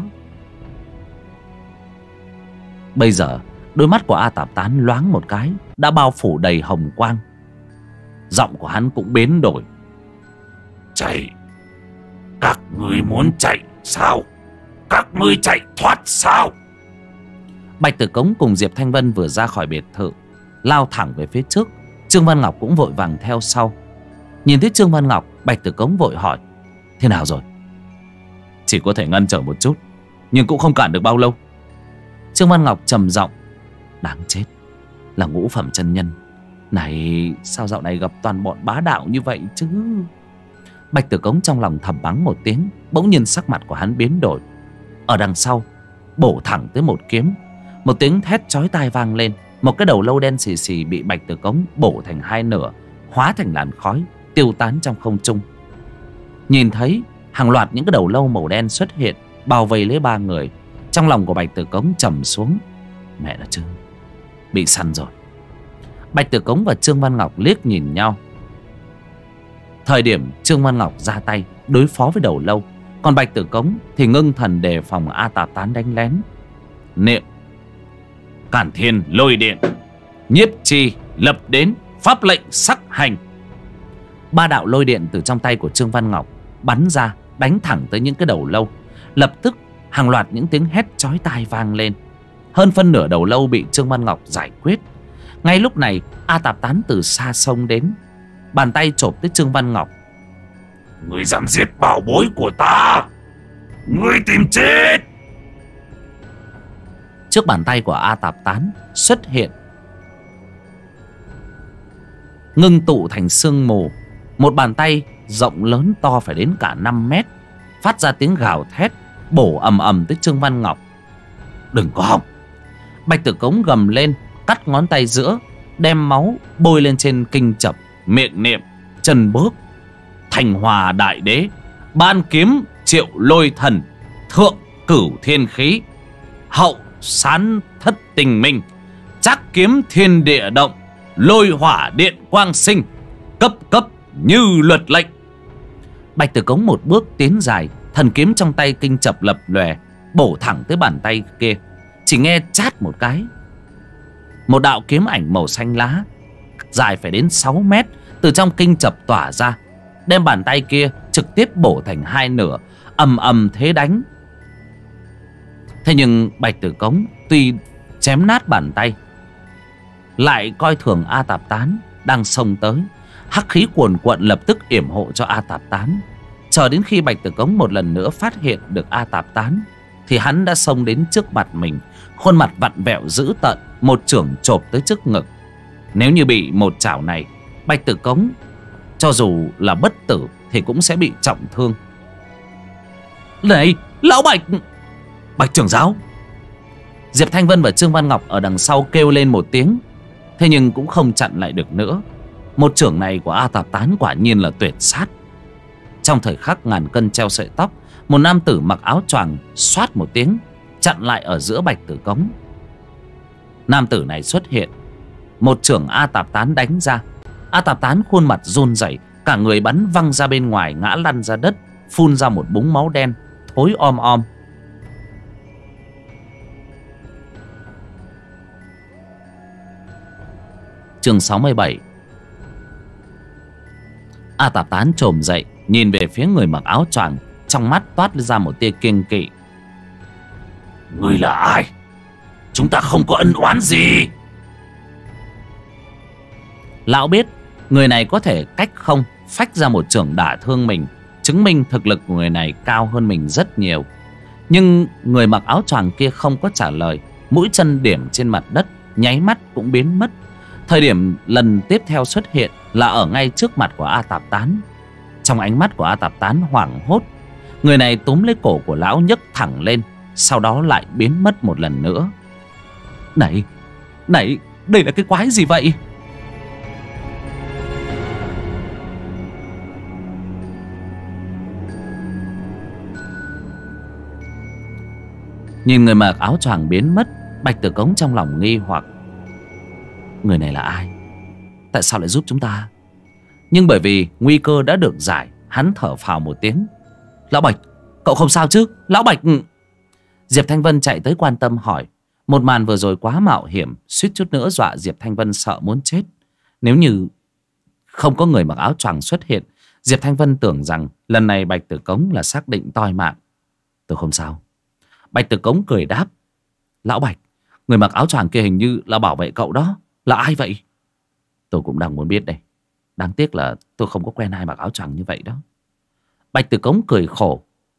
Bây giờ đôi mắt của A Tạp Tán loáng một cái, đã bao phủ đầy hồng quang. Giọng của hắn cũng biến đổi. Chạy? Các ngươi muốn chạy sao? Các ngươi chạy thoát sao? Bạch Tử Cống cùng Diệp Thanh Vân vừa ra khỏi biệt thự, lao thẳng về phía trước. Trương Văn Ngọc cũng vội vàng theo sau. Nhìn thấy Trương Văn Ngọc, Bạch Tử Cống vội hỏi: thế nào rồi? Chỉ có thể ngăn trở một chút, nhưng cũng không cản được bao lâu. Trương Văn Ngọc trầm giọng: đáng chết, là ngũ phẩm chân nhân. Này, sao dạo này gặp toàn bọn bá đạo như vậy chứ? Bạch Tử Cống trong lòng thầm mắng một tiếng. Bỗng nhiên sắc mặt của hắn biến đổi. Ở đằng sau bổ thẳng tới một kiếm. Một tiếng thét chói tai vang lên. Một cái đầu lâu đen xì xì bị Bạch Tử Cống bổ thành hai nửa, hóa thành làn khói, tiêu tán trong không trung. Nhìn thấy hàng loạt những cái đầu lâu màu đen xuất hiện, bao vây lấy ba người. Trong lòng của Bạch Tử Cống trầm xuống. Mẹ nó chứ, bị săn rồi. Bạch Tử Cống và Trương Văn Ngọc liếc nhìn nhau. Thời điểm Trương Văn Ngọc ra tay đối phó với đầu lâu, còn Bạch Tử Cống thì ngưng thần đề phòng A Tạp Tán đánh lén. Niệm Cản Thiên Lôi Điện, nhiếp chi lập đến, pháp lệnh sắc hành. Ba đạo lôi điện từ trong tay của Trương Văn Ngọc bắn ra, đánh thẳng tới những cái đầu lâu. Lập tức hàng loạt những tiếng hét chói tai vang lên. Hơn phân nửa đầu lâu bị Trương Văn Ngọc giải quyết. Ngay lúc này A Tạp Tán từ xa xông đến, bàn tay chộp tới Trương Văn Ngọc. Ngươi dám giết bảo bối của ta, ngươi tìm chết. Trước bàn tay của A Tạp Tán xuất hiện, ngưng tụ thành sương mù, một bàn tay rộng lớn to phải đến cả 5 mét, phát ra tiếng gào thét, bổ ầm ầm tới Trương Văn Ngọc. Đừng có hòng! Bạch Tử Cống gầm lên, cắt ngón tay giữa, đem máu bôi lên trên kinh chập, miệng niệm chân bước: Thành Hòa Đại Đế, ban kiếm triệu lôi thần, thượng cửu thiên khí, hậu sán thất tình minh, trác kiếm thiên địa động, lôi hỏa điện quang sinh, cấp cấp như luật lệnh. Bạch Tử Cống một bước tiến dài, thần kiếm trong tay kinh chập lập lòe, bổ thẳng tới bàn tay kia. Chỉ nghe chát một cái, một đạo kiếm ảnh màu xanh lá dài phải đến 6 mét từ trong kinh chập tỏa ra, đem bàn tay kia trực tiếp bổ thành hai nửa, ầm ầm thế đánh. Thế nhưng Bạch Tử Cống tuy chém nát bàn tay, lại coi thường A Tạp Tán đang xông tới. Hắc khí cuồn cuộn lập tức yểm hộ cho A Tạp Tán. Chờ đến khi Bạch Tử Cống một lần nữa phát hiện được A Tạp Tán, thì hắn đã xông đến trước mặt mình, khuôn mặt vặn vẹo dữ tợn, một chưởng chộp tới trước ngực. Nếu như bị một chảo này, Bạch Tử Cống cho dù là bất tử thì cũng sẽ bị trọng thương. Này, lão Bạch! Bạch trưởng giáo! Diệp Thanh Vân và Trương Văn Ngọc ở đằng sau kêu lên một tiếng, thế nhưng cũng không chặn lại được nữa. Một chưởng này của A Tạp Tán quả nhiên là tuyệt sát. Trong thời khắc ngàn cân treo sợi tóc, một nam tử mặc áo choàng xoát một tiếng chặn lại ở giữa Bạch Tử Cống. Nam tử này xuất hiện, một chưởng A Tạp Tán đánh ra. A Tạp Tán khuôn mặt run rẩy, cả người bắn văng ra bên ngoài, ngã lăn ra đất, phun ra một búng máu đen thối om om. Chương 67. A Tạp Tán chồm dậy, nhìn về phía người mặc áo choàng, trong mắt toát ra một tia kiêng kỵ. Ngươi là ai? Chúng ta không có ân oán gì. Lão biết người này có thể cách không phách ra một chưởng đả thương mình, chứng minh thực lực của người này cao hơn mình rất nhiều. Nhưng người mặc áo choàng kia không có trả lời, mũi chân điểm trên mặt đất, nháy mắt cũng biến mất. Thời điểm lần tiếp theo xuất hiện là ở ngay trước mặt của A Tạp Tán. Trong ánh mắt của A Tạp Tán hoảng hốt, người này túm lấy cổ của lão nhấc thẳng lên, sau đó lại biến mất một lần nữa. Này, đây là cái quái gì vậy? Nhìn người mặc áo choàng biến mất, Bạch Tử Cống trong lòng nghi hoặc. Người này là ai? Tại sao lại giúp chúng ta? Nhưng bởi vì nguy cơ đã được giải, hắn thở phào một tiếng. Lão Bạch, cậu không sao chứ? Lão Bạch! Diệp Thanh Vân chạy tới quan tâm hỏi. Một màn vừa rồi quá mạo hiểm, suýt chút nữa dọa Diệp Thanh Vân sợ muốn chết. Nếu như không có người mặc áo choàng xuất hiện, Diệp Thanh Vân tưởng rằng lần này Bạch Tử Cống là xác định toi mạng. Tôi không sao. Bạch Tử Cống cười đáp. Lão Bạch, người mặc áo choàng kia hình như là bảo vệ cậu đó. Là ai vậy? Tôi cũng đang muốn biết đây. Đáng tiếc là tôi không có quen ai mặc áo choàng như vậy đó. Bạch Tử Cống cười khổ.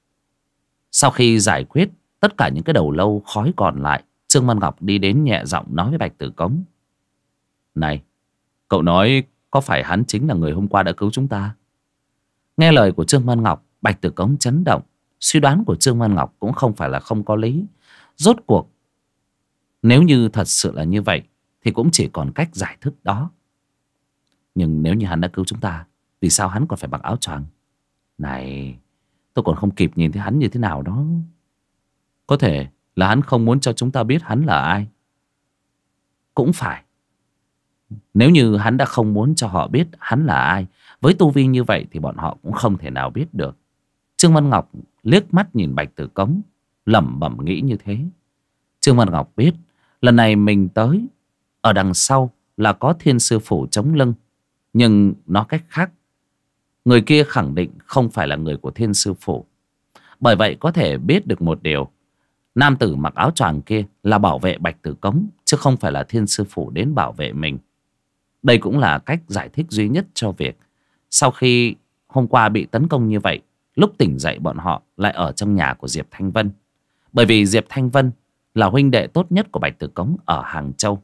Sau khi giải quyết tất cả những cái đầu lâu khói còn lại, Trương Văn Ngọc đi đến nhẹ giọng nói với Bạch Tử Cống. Này, cậu nói có phải hắn chính là người hôm qua đã cứu chúng ta? Nghe lời của Trương Văn Ngọc, Bạch Tử Cống chấn động. Suy đoán của Trương Văn Ngọc cũng không phải là không có lý. Rốt cuộc, nếu như thật sự là như vậy thì cũng chỉ còn cách giải thích đó. Nhưng nếu như hắn đã cứu chúng ta, vì sao hắn còn phải mặc áo choàng? Này, tôi còn không kịp nhìn thấy hắn như thế nào đó. Có thể là hắn không muốn cho chúng ta biết hắn là ai. Cũng phải. Nếu như hắn đã không muốn cho họ biết hắn là ai, với tu vi như vậy thì bọn họ cũng không thể nào biết được. Trương Văn Ngọc liếc mắt nhìn Bạch Tử Cống, lẩm bẩm nghĩ như thế. Trương Văn Ngọc biết lần này mình tới, ở đằng sau là có Thiên Sư Phủ chống lưng. Nhưng nói cách khác, người kia khẳng định không phải là người của Thiên Sư Phủ. Bởi vậy có thể biết được một điều, nam tử mặc áo choàng kia là bảo vệ Bạch Tử Cống, chứ không phải là Thiên Sư Phủ đến bảo vệ mình. Đây cũng là cách giải thích duy nhất cho việc sau khi hôm qua bị tấn công như vậy, lúc tỉnh dậy bọn họ lại ở trong nhà của Diệp Thanh Vân. Bởi vì Diệp Thanh Vân là huynh đệ tốt nhất của Bạch Tử Cống ở Hàng Châu.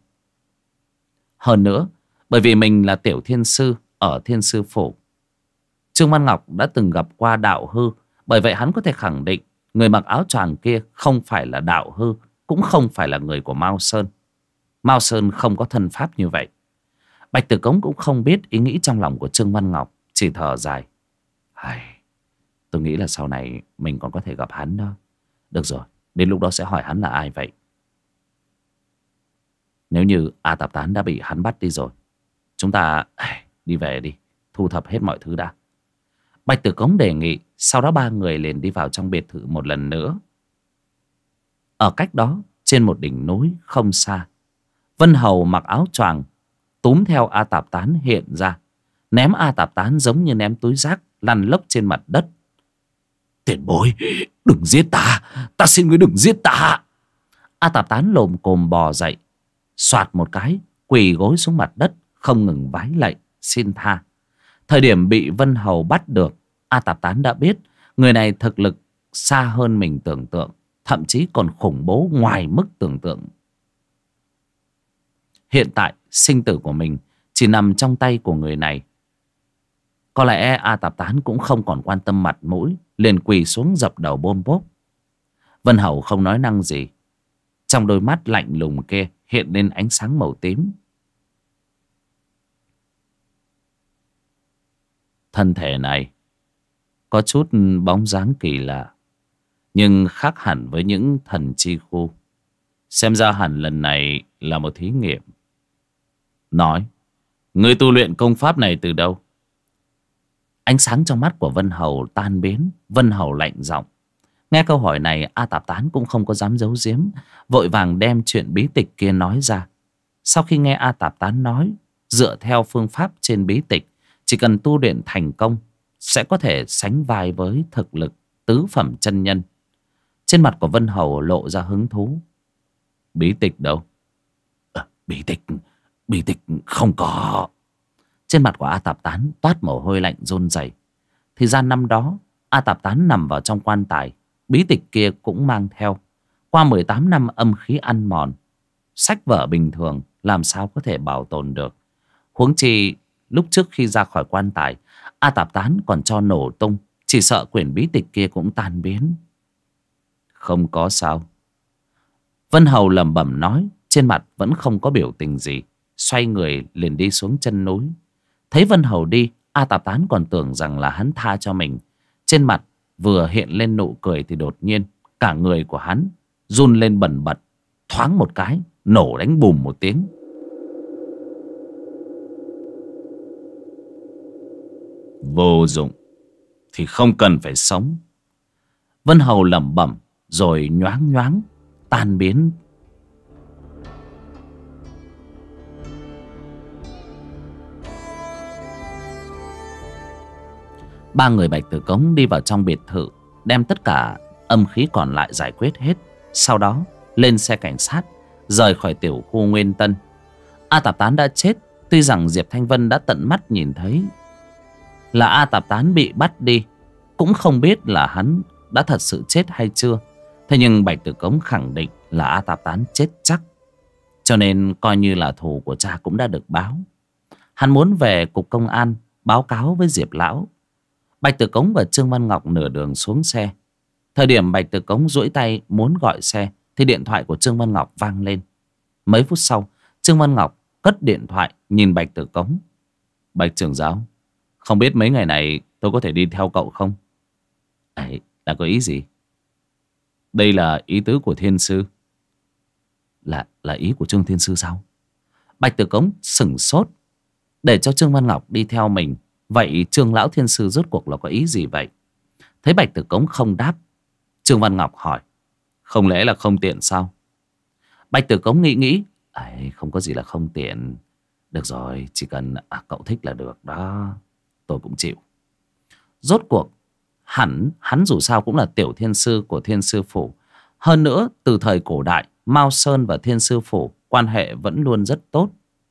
Hơn nữa, bởi vì mình là tiểu thiên sư ở Thiên Sư Phủ, Trương Văn Ngọc đã từng gặp qua đạo hư. Bởi vậy hắn có thể khẳng định người mặc áo choàng kia không phải là đạo hư, cũng không phải là người của Mao Sơn. Mao Sơn không có thân pháp như vậy. Bạch Tử Cống cũng không biết ý nghĩ trong lòng của Trương Văn Ngọc, chỉ thở dài. Tôi nghĩ là sau này mình còn có thể gặp hắn đó. Được rồi, đến lúc đó sẽ hỏi hắn là ai vậy. Nếu như A Tạp Tán đã bị hắn bắt đi rồi, chúng ta đi về đi, thu thập hết mọi thứ đã. Bạch Tử Cống đề nghị. Sau đó ba người liền đi vào trong biệt thự một lần nữa. Ở cách đó, trên một đỉnh núi không xa, Vân Hầu mặc áo choàng túm theo A Tạp Tán hiện ra, ném A Tạp Tán giống như ném túi rác lăn lóc trên mặt đất. Tiền bối, đừng giết ta. Ta xin ngươi đừng giết ta. A Tạp Tán lồm cồm bò dậy, soạt một cái quỳ gối xuống mặt đất, không ngừng vái lạy xin tha. Thời điểm bị Vân Hầu bắt được, A Tạp Tán đã biết người này thực lực xa hơn mình tưởng tượng, thậm chí còn khủng bố ngoài mức tưởng tượng. Hiện tại sinh tử của mình chỉ nằm trong tay của người này. Có lẽ A Tạp Tán cũng không còn quan tâm mặt mũi, liền quỳ xuống dập đầu bôm bốp. Vân Hầu không nói năng gì, trong đôi mắt lạnh lùng kia hiện lên ánh sáng màu tím. Thân thể này có chút bóng dáng kỳ lạ, nhưng khác hẳn với những thần chi khu. Xem ra hẳn lần này là một thí nghiệm. Nói, ngươi tu luyện công pháp này từ đâu? Ánh sáng trong mắt của Vân Hầu tan biến. Vân Hầu lạnh giọng. Nghe câu hỏi này, A Tạp Tán cũng không có dám giấu giếm, vội vàng đem chuyện bí tịch kia nói ra. Sau khi nghe A Tạp Tán nói, dựa theo phương pháp trên bí tịch, chỉ cần tu luyện thành công sẽ có thể sánh vai với thực lực tứ phẩm chân nhân. Trên mặt của Vân Hầu lộ ra hứng thú. Bí tịch đâu? Bí tịch không có. Trên mặt của A Tạp Tán toát mồ hôi lạnh run rẩy. Thì ra năm đó A Tạp Tán nằm vào trong quan tài, bí tịch kia cũng mang theo. Qua 18 năm âm khí ăn mòn, sách vở bình thường làm sao có thể bảo tồn được. Huống chi lúc trước khi ra khỏi quan tài, A Tạp Tán còn cho nổ tung, chỉ sợ quyển bí tịch kia cũng tan biến. Không có sao. Vân Hầu lẩm bẩm nói, trên mặt vẫn không có biểu tình gì, xoay người liền đi xuống chân núi. Thấy Vân Hầu đi, A Tạp Tán còn tưởng rằng là hắn tha cho mình. Trên mặt vừa hiện lên nụ cười thì đột nhiên cả người của hắn run lên bần bật, thoáng một cái nổ đánh bùm một tiếng. Vô dụng thì không cần phải sống. Vân Hầu lẩm bẩm rồi nhoáng nhoáng tan biến. Ba người Bạch Tử Cống đi vào trong biệt thự, đem tất cả âm khí còn lại giải quyết hết. Sau đó lên xe cảnh sát rời khỏi tiểu khu Nguyên Tân. A Tạp Tán đã chết. Tuy rằng Diệp Thanh Vân đã tận mắt nhìn thấy là A Tạp Tán bị bắt đi, cũng không biết là hắn đã thật sự chết hay chưa. Thế nhưng Bạch Tử Cống khẳng định là A Tạp Tán chết chắc. Cho nên coi như là thù của cha cũng đã được báo. Hắn muốn về cục công an báo cáo với Diệp lão. Bạch Tử Cống và Trương Văn Ngọc nửa đường xuống xe. Thời điểm Bạch Tử Cống duỗi tay muốn gọi xe thì điện thoại của Trương Văn Ngọc vang lên. Mấy phút sau, Trương Văn Ngọc cất điện thoại nhìn Bạch Tử Cống. Bạch trưởng giáo, không biết mấy ngày này tôi có thể đi theo cậu không? Ấy, là có ý gì? Đây là ý tứ của Thiên Sư. Là ý của Trương Thiên Sư sao? Bạch Tử Cống sửng sốt. Để cho Trương Văn Ngọc đi theo mình, vậy Trương Lão Thiên Sư rốt cuộc là có ý gì vậy? Thấy Bạch Tử Cống không đáp, Trương Văn Ngọc hỏi, không lẽ là không tiện sao? Bạch Tử Cống nghĩ, không có gì là không tiện. Được rồi, chỉ cần cậu thích là được đó. Tôi cũng chịu. Rốt cuộc hắn dù sao cũng là tiểu thiên sư của Thiên Sư Phủ. Hơn nữa từ thời cổ đại, Mao Sơn và Thiên Sư Phủ quan hệ vẫn luôn rất tốt.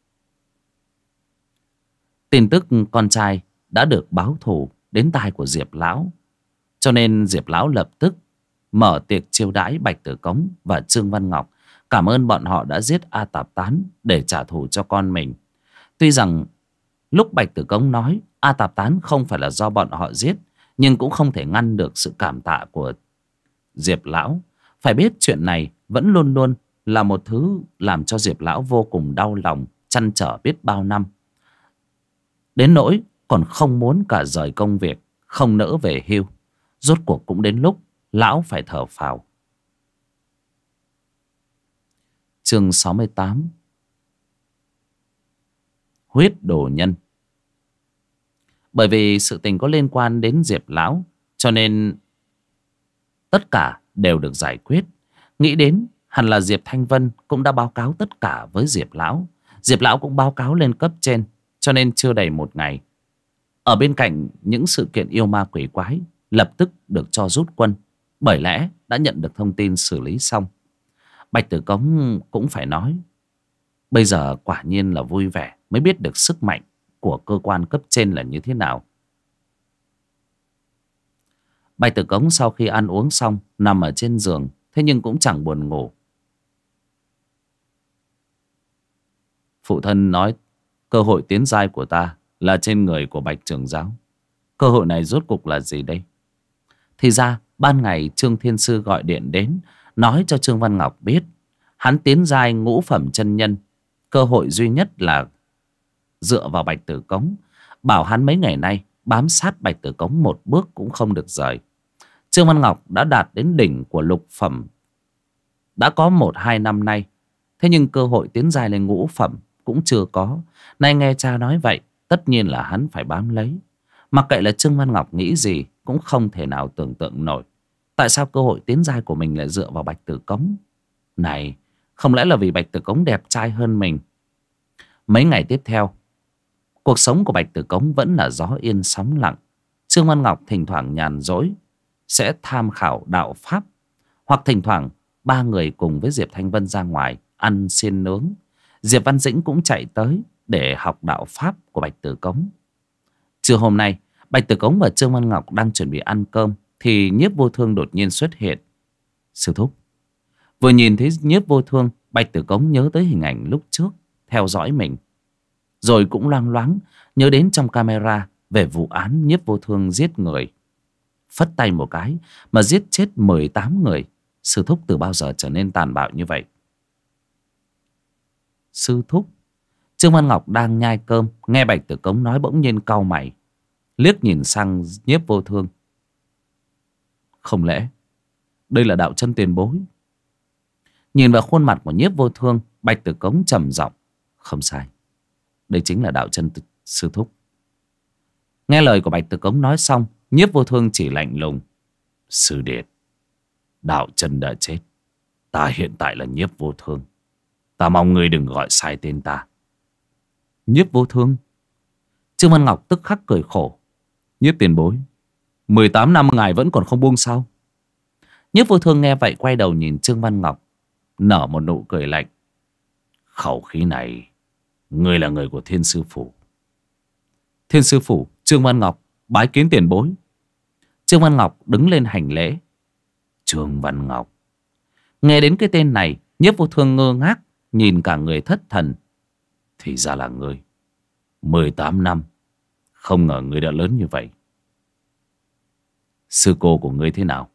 Tin tức con trai đã được báo thù đến tai của Diệp lão, cho nên Diệp lão lập tức mở tiệc chiêu đãi Bạch Tử Cống và Trương Văn Ngọc, cảm ơn bọn họ đã giết A Tạp Tán để trả thù cho con mình. Tuy rằng lúc Bạch Tử Cống nói A Tạp Tán không phải là do bọn họ giết, nhưng cũng không thể ngăn được sự cảm tạ của Diệp lão. Phải biết chuyện này vẫn luôn luôn là một thứ làm cho Diệp lão vô cùng đau lòng, trăn trở biết bao năm. Đến nỗi còn không muốn cả rời công việc, không nỡ về hưu. Rốt cuộc cũng đến lúc lão phải thở phào. Chương 68. Huyết đồ nhân. Bởi vì sự tình có liên quan đến Diệp lão, cho nên tất cả đều được giải quyết. Nghĩ đến hẳn là Diệp Thanh Vân cũng đã báo cáo tất cả với Diệp lão. Diệp lão cũng báo cáo lên cấp trên. Cho nên chưa đầy một ngày, Ở bên cạnh những sự kiện yêu ma quỷ quái lập tức được cho rút quân, bởi lẽ đã nhận được thông tin xử lý xong. Bạch Tử Cống cũng phải nói, bây giờ quả nhiên là vui vẻ mới biết được sức mạnh của cơ quan cấp trên là như thế nào. Bạch Tử Cống sau khi ăn uống xong nằm ở trên giường, thế nhưng cũng chẳng buồn ngủ. Phụ thân nói cơ hội tiến giai của ta là trên người của Bạch trưởng giáo. Cơ hội này rốt cuộc là gì đây? Thì ra ban ngày Trương Thiên Sư gọi điện đến, nói cho Trương Văn Ngọc biết hắn tiến giai ngũ phẩm chân nhân. Cơ hội duy nhất là dựa vào Bạch Tử Cống, bảo hắn mấy ngày nay bám sát Bạch Tử Cống một bước cũng không được rời. Trương Văn Ngọc đã đạt đến đỉnh của lục phẩm đã có 1-2 năm nay, thế nhưng cơ hội tiến giai lên ngũ phẩm cũng chưa có. Nay nghe cha nói vậy, tất nhiên là hắn phải bám lấy. Mặc kệ là Trương Văn Ngọc nghĩ gì cũng không thể nào tưởng tượng nổi, tại sao cơ hội tiến giai của mình lại dựa vào Bạch Tử Cống. Này, không lẽ là vì Bạch Tử Cống đẹp trai hơn mình? Mấy ngày tiếp theo, cuộc sống của Bạch Tử Cống vẫn là gió yên sóng lặng. Trương Văn Ngọc thỉnh thoảng nhàn rỗi sẽ tham khảo đạo pháp, hoặc thỉnh thoảng ba người cùng với Diệp Thanh Vân ra ngoài ăn xiên nướng. Diệp Văn Dĩnh cũng chạy tới để học đạo pháp của Bạch Tử Cống. Trưa hôm nay, Bạch Tử Cống và Trương Văn Ngọc đang chuẩn bị ăn cơm thì Nhiếp Vô Thương đột nhiên xuất hiện. Sư thúc. Vừa nhìn thấy Nhiếp Vô Thương, Bạch Tử Cống nhớ tới hình ảnh lúc trước theo dõi mình, rồi cũng loang loáng nhớ đến trong camera về vụ án Nhiếp Vô Thương giết người. Phất tay một cái mà giết chết 18 người. Sư thúc từ bao giờ trở nên tàn bạo như vậy? Sư thúc. Trương Văn Ngọc đang nhai cơm, nghe Bạch Tử Cống nói bỗng nhiên cau mày, liếc nhìn sang Nhiếp Vô Thương. Không lẽ đây là đạo chân tiền bối? Nhìn vào khuôn mặt của Nhiếp Vô Thương, Bạch Tử Cống trầm giọng. Không sai, đây chính là đạo chân sư thúc. Nghe lời của Bạch Tử Cống nói xong, Nhiếp Vô Thương chỉ lạnh lùng. Sư điệt, đạo chân đã chết. Ta hiện tại là Nhiếp Vô Thương. Ta mong ngươi đừng gọi sai tên ta. Nhiếp Vô Thương? Trương Văn Ngọc tức khắc cười khổ. Nhiếp tiền bối, 18 năm ngài vẫn còn không buông sao? Nhiếp Vô Thương nghe vậy quay đầu nhìn Trương Văn Ngọc, nở một nụ cười lạnh. Khẩu khí này, ngươi là người của Thiên Sư Phủ. Thiên Sư Phủ? Trương Văn Ngọc bái kiến tiền bối. Trương Văn Ngọc đứng lên hành lễ. Trương Văn Ngọc. Nghe đến cái tên này, Nhiếp Vô Thương ngơ ngác, nhìn cả người thất thần. Thì ra là ngươi. 18 năm, không ngờ ngươi đã lớn như vậy. Sư cô của ngươi thế nào?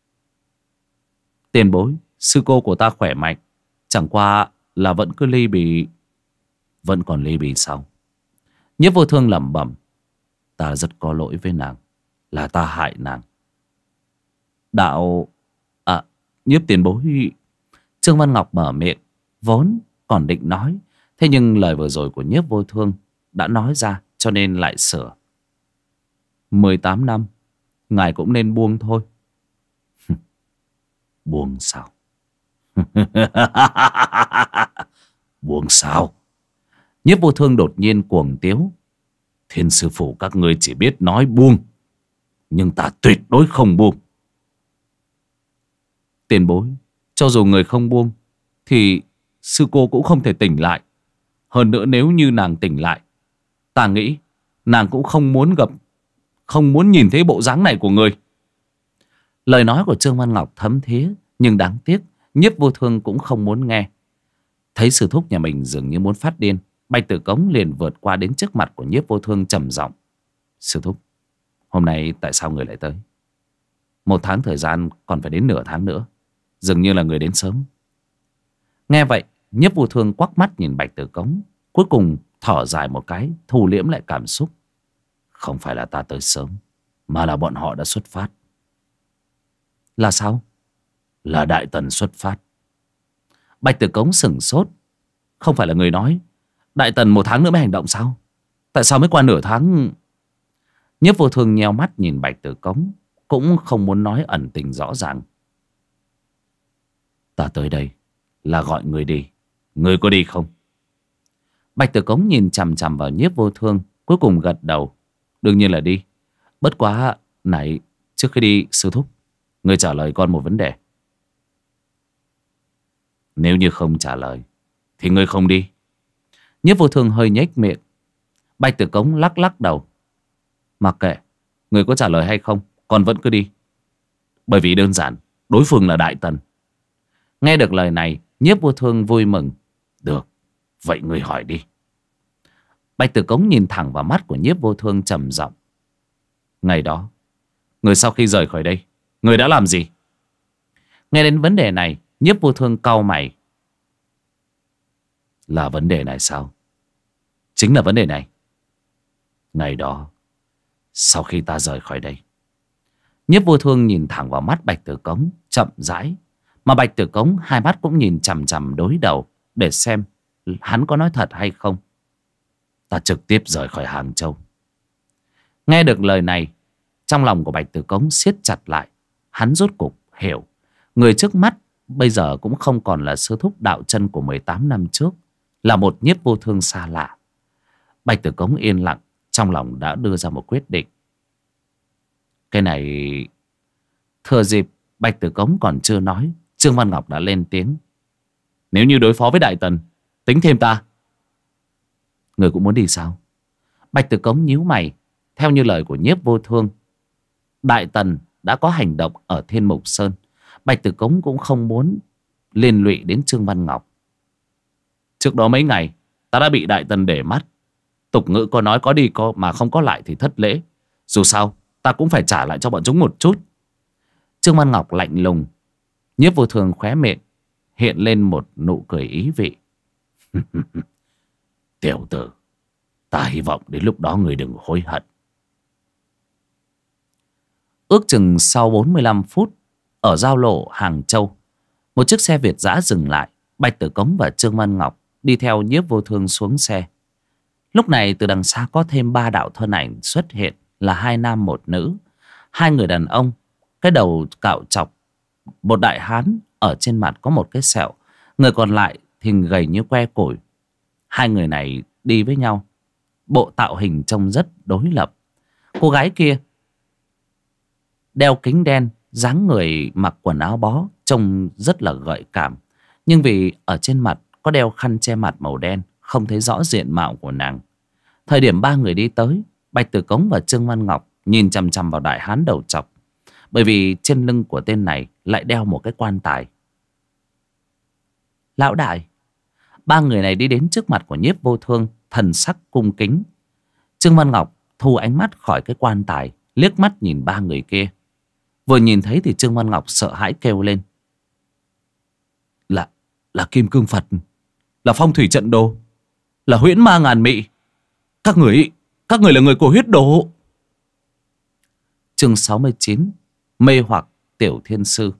Tiền bối, sư cô của ta khỏe mạnh, chẳng qua là vẫn cứ ly bì. Vẫn còn ly bì sao? Nhiếp Vô Thương lẩm bẩm. Ta rất có lỗi với nàng, là ta hại nàng. Đạo... Nhiếp tiền bối... Trương Văn Ngọc mở miệng, vốn còn định nói, thế nhưng lời vừa rồi của Nhiếp Vô Thương đã nói ra, cho nên lại sửa. 18 năm, ngài cũng nên buông thôi. Buông sao? Buông sao? Nhiếp Vô Thương đột nhiên cuồng tiếu. Thiên Sư Phủ các ngươi chỉ biết nói buông, nhưng ta tuyệt đối không buông. Tiền bối, cho dù người không buông thì sư cô cũng không thể tỉnh lại. Hơn nữa nếu như nàng tỉnh lại, ta nghĩ nàng cũng không muốn gặp, không muốn nhìn thấy bộ dáng này của người. Lời nói của Trương Văn Ngọc thấm thía, nhưng đáng tiếc Nhiếp Vô Thương cũng không muốn nghe. Thấy sư thúc nhà mình dường như muốn phát điên, Bạch Tử Cống liền vượt qua đến trước mặt của Nhiếp Vô Thương trầm giọng. Sư thúc, hôm nay tại sao người lại tới? 1 tháng thời gian còn phải đến nửa tháng nữa, dường như là người đến sớm. Nghe vậy, Nhiếp Vô Thương quắc mắt nhìn Bạch Tử Cống, cuối cùng thở dài một cái, thu liễm lại cảm xúc. Không phải là ta tới sớm, mà là bọn họ đã xuất phát. Là sao? Là Đại Tần xuất phát. Bạch Tử Cống sửng sốt. Không phải là người nói Đại Tần 1 tháng nữa mới hành động sao? Tại sao mới qua nửa tháng? Nhiếp Vô Thương nheo mắt nhìn Bạch Tử Cống, cũng không muốn nói ẩn tình rõ ràng. Ta tới đây là gọi người đi. Người có đi không? Bạch Tử Cống nhìn chằm chằm vào Nhiếp Vô Thương, cuối cùng gật đầu. Đương nhiên là đi. Bất quá này, trước khi đi sư thúc, người trả lời con một vấn đề. Nếu như không trả lời thì ngươi không đi. Nhiếp Vô Thương hơi nhếch miệng. Bạch Tử Cống lắc lắc đầu. Mặc kệ người có trả lời hay không, con vẫn cứ đi. Bởi vì đơn giản, đối phương là Đại Tần. Nghe được lời này, Nhiếp Vô Thương vui mừng. Được, vậy người hỏi đi. Bạch Tử Cống nhìn thẳng vào mắt của Nhiếp Vô Thương trầm giọng. Ngày đó, người sau khi rời khỏi đây, người đã làm gì? Nghe đến vấn đề này, Nhiếp Vô Thương cau mày. Là vấn đề này sao? Chính là vấn đề này. Ngày đó, sau khi ta rời khỏi đây. Nhiếp Vô Thương nhìn thẳng vào mắt Bạch Tử Cống, chậm rãi. Mà Bạch Tử Cống hai mắt cũng nhìn chằm chằm đối đầu, để xem hắn có nói thật hay không. Ta trực tiếp rời khỏi Hàng Châu. Nghe được lời này, trong lòng của Bạch Tử Cống siết chặt lại. Hắn rốt cục hiểu, người trước mắt bây giờ cũng không còn là sư thúc đạo chân của 18 năm trước, là một Nhiếp Vô Thương xa lạ. Bạch Tử Cống yên lặng, trong lòng đã đưa ra một quyết định. Cái này... Thừa dịp Bạch Tử Cống còn chưa nói, Trương Văn Ngọc đã lên tiếng. Nếu như đối phó với Đại Tần, tính thêm ta. Người cũng muốn đi sao? Bạch Tử Cống nhíu mày. Theo như lời của Nhiếp Vô Thương, Đại Tần đã có hành động ở Thiên Mục Sơn. Bạch Tử Cống cũng không muốn liên lụy đến Trương Văn Ngọc. Trước đó mấy ngày, ta đã bị Đại Tần để mắt. Tục ngữ có nói có đi có mà không có lại thì thất lễ. Dù sao, ta cũng phải trả lại cho bọn chúng một chút. Trương Văn Ngọc lạnh lùng. Nhiếp Vô Thương khóe miệng hiện lên một nụ cười ý vị. Tiểu tử, ta hy vọng đến lúc đó người đừng hối hận. Ước chừng sau 45 phút, ở giao lộ Hàng Châu, một chiếc xe Việt dã dừng lại. Bạch Tử Cống và Trương Văn Ngọc đi theo Nhiếp Vô Thương xuống xe. Lúc này từ đằng xa có thêm 3 đạo thân ảnh xuất hiện, là 2 nam 1 nữ. 2 người đàn ông, cái đầu cạo chọc, một đại hán ở trên mặt có một cái sẹo, người còn lại thì gầy như que củi. 2 người này đi với nhau, bộ tạo hình trông rất đối lập. Cô gái kia đeo kính đen, dáng người mặc quần áo bó, trông rất là gợi cảm. Nhưng vì ở trên mặt có đeo khăn che mặt màu đen, không thấy rõ diện mạo của nàng. Thời điểm 3 người đi tới, Bạch Tử Cống và Trương Văn Ngọc nhìn chằm chằm vào đại hán đầu trọc, bởi vì trên lưng của tên này lại đeo một cái quan tài. Lão đại. 3 người này đi đến trước mặt của Nhiếp Vô Thương, thần sắc cung kính. Trương Văn Ngọc thu ánh mắt khỏi cái quan tài, liếc mắt nhìn 3 người kia. Vừa nhìn thấy thì Trương Văn Ngọc sợ hãi kêu lên. Là Kim Cương Phật, là Phong Thủy Trận Đồ, là Huyễn Ma Ngàn Mị. Các người là người của huyết đồ. Chương 69, mê hoặc Tiểu Thiên Sư.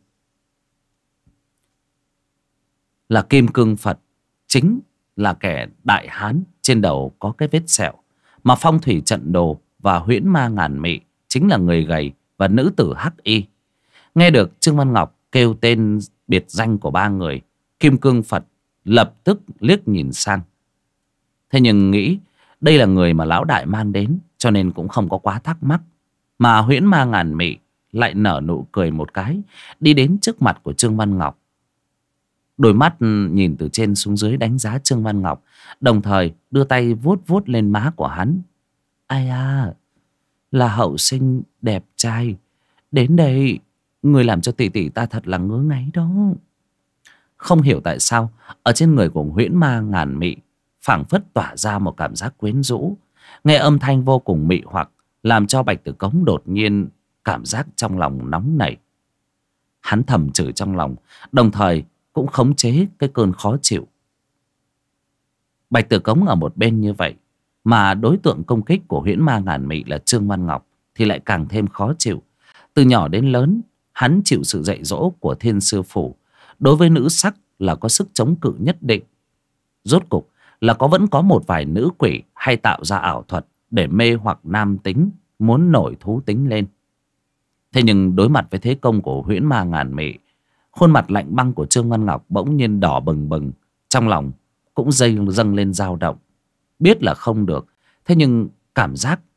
Là Kim Cương Phật chính là kẻ đại hán trên đầu có cái vết sẹo, mà Phong Thủy Trận Đồ và Huyễn Ma Ngàn Mị chính là người gầy và nữ tử hắc y. Nghe được Trương Văn Ngọc kêu tên biệt danh của 3 người, Kim Cương Phật lập tức liếc nhìn sang. Thế nhưng nghĩ đây là người mà lão đại mang đến, cho nên cũng không có quá thắc mắc. Mà Huyễn Ma Ngàn Mị lại nở nụ cười một cái, đi đến trước mặt của Trương Văn Ngọc. Đôi mắt nhìn từ trên xuống dưới đánh giá Trương Văn Ngọc, đồng thời đưa tay vuốt vuốt lên má của hắn. Ai à, là hậu sinh đẹp trai. Đến đây, người làm cho tỷ tỷ ta thật là ngứa ngáy đó. Không hiểu tại sao, ở trên người của Huyễn Ma Ngàn Mị phảng phất tỏa ra một cảm giác quyến rũ. Nghe âm thanh vô cùng mị hoặc, làm cho Bạch Tử Cống đột nhiên cảm giác trong lòng nóng nảy. Hắn thầm chửi trong lòng, đồng thời cũng khống chế cái cơn khó chịu. Bạch Tử Cống ở một bên như vậy, mà đối tượng công kích của Huyễn Ma Ngàn Mị là Trương Văn Ngọc thì lại càng thêm khó chịu. Từ nhỏ đến lớn, hắn chịu sự dạy dỗ của Thiên Sư Phủ. Đối với nữ sắc là có sức chống cự nhất định. Rốt cục là vẫn có một vài nữ quỷ hay tạo ra ảo thuật để mê hoặc nam tính, muốn nổi thú tính lên. Thế nhưng đối mặt với thế công của Huyễn Ma Ngàn Mị, khuôn mặt lạnh băng của Trương Văn Ngọc bỗng nhiên đỏ bừng bừng, trong lòng cũng dâng lên dao động. Biết là không được, thế nhưng cảm giác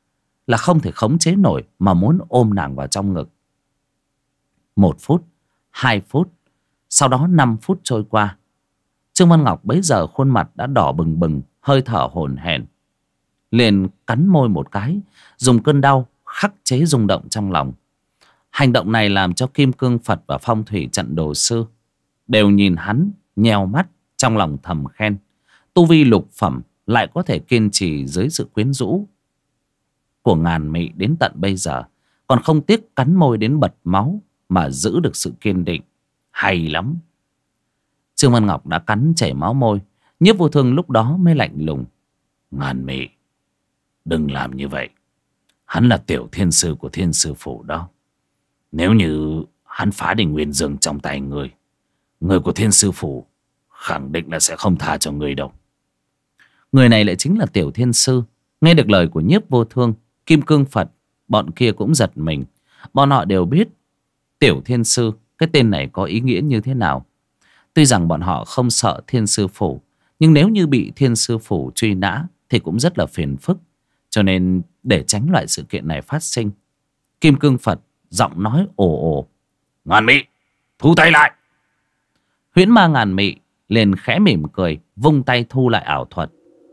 là không thể khống chế nổi mà muốn ôm nàng vào trong ngực. 1 phút, 2 phút, sau đó 5 phút trôi qua. Trương Văn Ngọc bấy giờ khuôn mặt đã đỏ bừng bừng, hơi thở hổn hển, liền cắn môi một cái, dùng cơn đau khắc chế rung động trong lòng. Hành động này làm cho Kim Cương Phật và Phong Thủy Trận Đồ Sư đều nhìn hắn nheo mắt, trong lòng thầm khen. Tu vi lục phẩm lại có thể kiên trì dưới sự quyến rũ của Ngàn Mị đến tận bây giờ, còn không tiếc cắn môi đến bật máu mà giữ được sự kiên định. Hay lắm. Trương Văn Ngọc đã cắn chảy máu môi. Nhiếp Vô Thương lúc đó mới lạnh lùng: Ngàn Mị, đừng làm như vậy. Hắn là tiểu thiên sư của Thiên Sư Phủ đó. Nếu như hắn phá đỉnh Nguyên Dương trong tay người, người của Thiên Sư Phủ khẳng định là sẽ không tha cho người đâu. Người này lại chính là tiểu thiên sư. Nghe được lời của Nhiếp Vô Thương, Kim Cương Phật bọn kia cũng giật mình. Bọn họ đều biết tiểu thiên sư, cái tên này có ý nghĩa như thế nào. Tuy rằng bọn họ không sợ Thiên Sư Phủ, nhưng nếu như bị Thiên Sư Phủ truy nã thì cũng rất là phiền phức. Cho nên để tránh loại sự kiện này phát sinh, Kim Cương Phật giọng nói ồ ồ: Ngàn Mị, thu tay lại. Huyễn Ma Ngàn Mị liền khẽ mỉm cười, vung tay thu lại ảo thuật.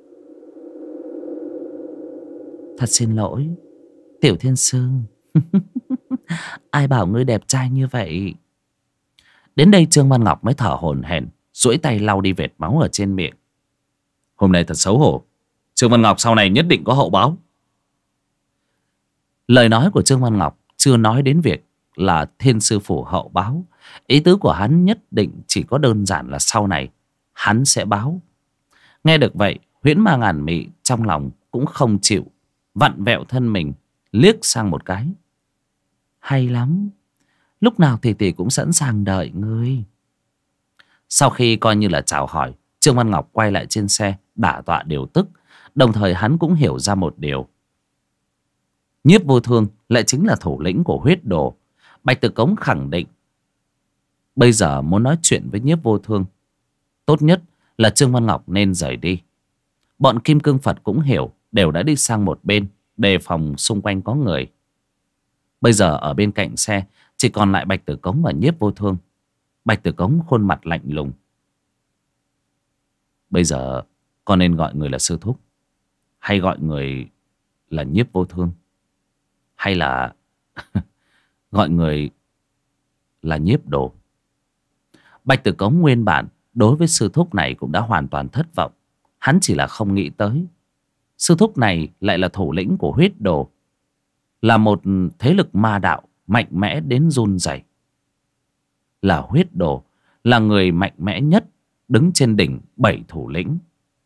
Thật xin lỗi, tiểu thiên sư. Ai bảo ngươi đẹp trai như vậy? Đến đây Trương Văn Ngọc mới thở hổn hển, duỗi tay lau đi vệt máu ở trên miệng. Hôm nay thật xấu hổ. Trương Văn Ngọc sau này nhất định có hậu báo. Lời nói của Trương Văn Ngọc chưa nói đến việc là Thiên Sư Phủ hậu báo. Ý tứ của hắn nhất định chỉ có đơn giản là sau này hắn sẽ báo. Nghe được vậy, Huyễn Ma Ngàn Mị trong lòng cũng không chịu, vặn vẹo thân mình, liếc sang một cái. Hay lắm, lúc nào thì tỷ cũng sẵn sàng đợi ngươi. Sau khi coi như là chào hỏi, Trương Văn Ngọc quay lại trên xe, đả tọa điều tức. Đồng thời hắn cũng hiểu ra một điều: Nhiếp Vô Thương lại chính là thủ lĩnh của huyết đồ. Bạch Tử Cống khẳng định bây giờ muốn nói chuyện với Nhiếp Vô Thương, tốt nhất là Trương Văn Ngọc nên rời đi. Bọn Kim Cương Phật cũng hiểu, đều đã đi sang một bên, đề phòng xung quanh có người. Bây giờ ở bên cạnh xe chỉ còn lại Bạch Tử Cống và Nhiếp Vô Thương. Bạch Tử Cống khuôn mặt lạnh lùng: Bây giờ con nên gọi người là sư thúc, hay gọi người là Nhiếp Vô Thương, hay là gọi người là Nhiếp Đồ? Bạch Tử Cống nguyên bản đối với sư thúc này cũng đã hoàn toàn thất vọng. Hắn chỉ là không nghĩ tới sư thúc này lại là thủ lĩnh của huyết đồ, là một thế lực ma đạo mạnh mẽ đến run rẩy. Là huyết đồ, là người mạnh mẽ nhất, đứng trên đỉnh 7 thủ lĩnh.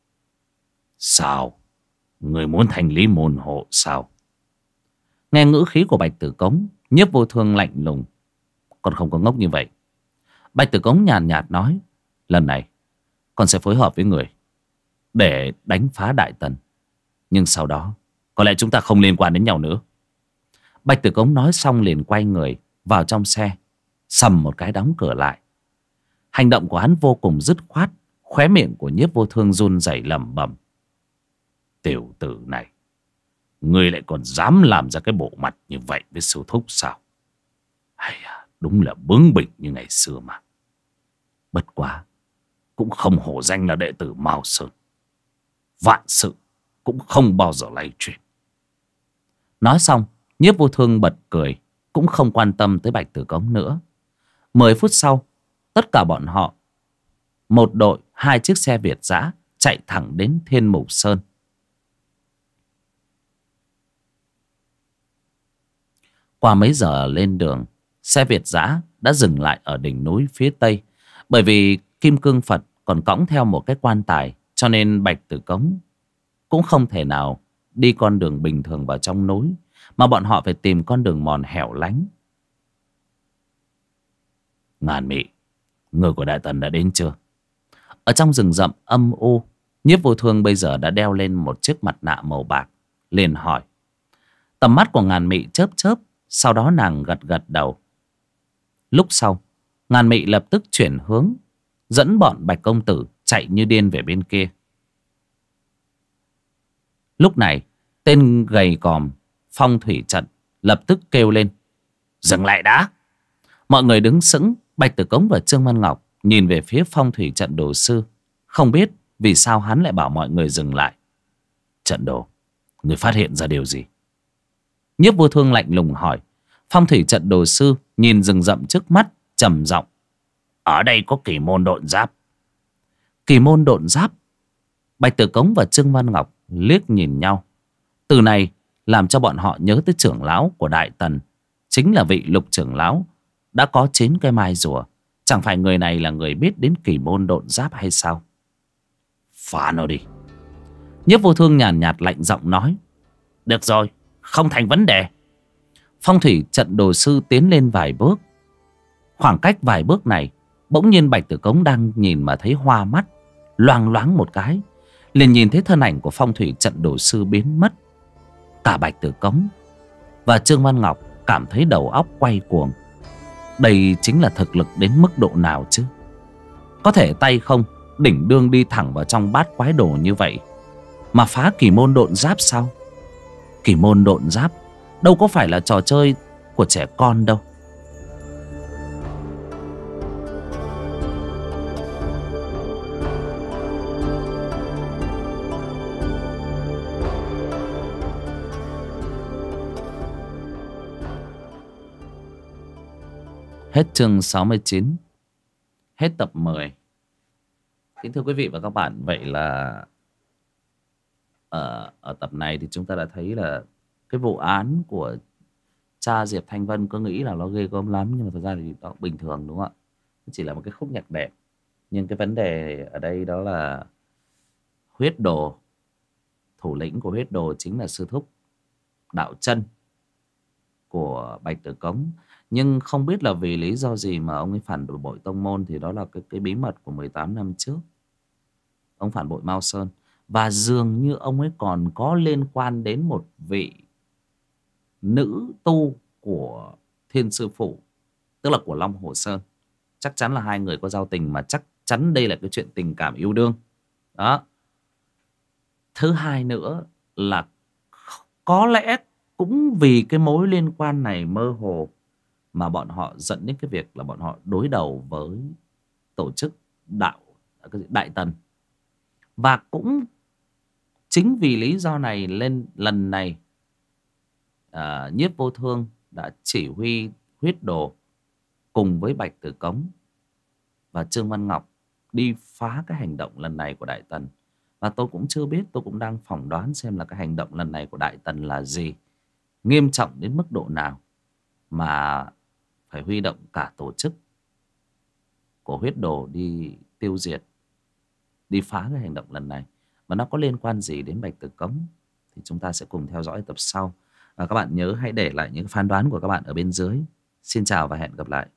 Sao? Người muốn thành lý môn hộ sao? Nghe ngữ khí của Bạch Tử Cống, Nhiếp Vô Thương lạnh lùng: Con không có ngốc như vậy. Bạch Tử Cống nhàn nhạt nói: Lần này con sẽ phối hợp với người để đánh phá Đại Tần, nhưng sau đó có lẽ chúng ta không liên quan đến nhau nữa. Bạch Tử Cống nói xong liền quay người vào trong xe, sầm một cái đóng cửa lại. Hành động của hắn vô cùng dứt khoát. Khóe miệng của Nhiếp Vô Thương run rẩy lẩm bẩm: Tiểu tử này, ngươi lại còn dám làm ra cái bộ mặt như vậy với sư thúc sao? Hay à, đúng là bướng bỉnh như ngày xưa mà. Bất quá cũng không hổ danh là đệ tử Mao Sơn, vạn sự cũng không bao giờ lay chuyển. Nói xong, Nhiếp Vô Thương bật cười, cũng không quan tâm tới Bạch Tử Cống nữa. 10 phút sau, tất cả bọn họ, một đội 2 chiếc xe Việt dã chạy thẳng đến Thiên Mục Sơn. Qua mấy giờ lên đường, xe Việt dã đã dừng lại ở đỉnh núi phía tây. Bởi vì Kim Cương Phật còn cõng theo một cái quan tài, cho nên Bạch Tử Cống cũng không thể nào đi con đường bình thường vào trong núi, mà bọn họ phải tìm con đường mòn hẻo lánh. Ngàn Mị, người của Đại Tần đã đến chưa? Ở trong rừng rậm âm u, Nhiếp Vô Thương bây giờ đã đeo lên một chiếc mặt nạ màu bạc, liền hỏi. Tầm mắt của Ngàn Mị chớp chớp, sau đó nàng gật gật đầu. Lúc sau, Ngàn Mị lập tức chuyển hướng, dẫn bọn Bạch Công Tử chạy như điên về bên kia. Lúc này, tên gầy còm phong thủy trận lập tức kêu lên: Dừng lại đã. Mọi người đứng sững. Bạch Tử Cống và Trương Văn Ngọc nhìn về phía phong thủy trận đồ sư, không biết vì sao hắn lại bảo mọi người dừng lại. Trận đồ, người phát hiện ra điều gì? Nhiếp Vô Thương lạnh lùng hỏi. Phong thủy trận đồ sư nhìn rừng rậm trước mắt, trầm giọng: Ở đây có kỳ môn độn giáp. Kỳ môn độn giáp? Bạch Tử Cống và Trương Văn Ngọc liếc nhìn nhau. Từ này làm cho bọn họ nhớ tới trưởng lão của Đại Tần, chính là vị Lục trưởng lão đã có 9 cái mai rùa. Chẳng phải người này là người biết đến kỳ môn độn giáp hay sao? Phá nó đi. Nhiếp Vô Thương nhàn nhạt lạnh giọng nói. Được rồi, không thành vấn đề. Phong thủy trận đồ sư tiến lên vài bước. Khoảng cách vài bước này, bỗng nhiên Bạch Tử Cống đang nhìn mà thấy hoa mắt, loang loáng một cái, liền nhìn thấy thân ảnh của phong thủy trận đồ sư biến mất. Cả Bạch Tử Cống và Trương Văn Ngọc cảm thấy đầu óc quay cuồng. Đây chính là thực lực đến mức độ nào chứ? Có thể tay không đỉnh đương đi thẳng vào trong bát quái đồ như vậy mà phá kỳ môn độn giáp sao? Kỳ môn độn giáp đâu có phải là trò chơi của trẻ con đâu. Hết chương 69. Hết tập 10. Kính thưa quý vị và các bạn, vậy là ở tập này thì chúng ta đã thấy là cái vụ án của cha Diệp Thanh Vân có nghĩ là nó ghê gớm lắm, nhưng mà thật ra thì nó bình thường, đúng không ạ? Nó chỉ là một cái khúc nhạc đẹp. Nhưng cái vấn đề ở đây đó là huyết đồ, thủ lĩnh của huyết đồ chính là sư thúc Đạo Chân của Bạch Tử Cống. Nhưng không biết là vì lý do gì mà ông ấy phản bội tông môn, thì đó là cái bí mật của 18 năm trước. Ông phản bội Mao Sơn. Và dường như ông ấy còn có liên quan đến một vị nữ tu của Thiên Sư Phụ, tức là của Long Hồ Sơn. Chắc chắn là hai người có giao tình, mà chắc chắn đây là cái chuyện tình cảm yêu đương. Đó. Thứ hai nữa là có lẽ cũng vì cái mối liên quan này mơ hồ mà bọn họ dẫn đến cái việc là bọn họ đối đầu với tổ chức Đại Tần. Và cũng chính vì lý do này lên lần này Nhiếp Vô Thương đã chỉ huy huyết đồ cùng với Bạch Tử Cống và Trương Văn Ngọc đi phá cái hành động lần này của Đại Tần. Và tôi cũng chưa biết, tôi cũng đang phỏng đoán xem là cái hành động lần này của Đại Tần là gì, nghiêm trọng đến mức độ nào mà phải huy động cả tổ chức của huyết đồ đi tiêu diệt, đi phá cái hành động lần này. Và nó có liên quan gì đến Bạch Tử Cống thì chúng ta sẽ cùng theo dõi tập sau. Các bạn nhớ hãy để lại những phán đoán của các bạn ở bên dưới. Xin chào và hẹn gặp lại.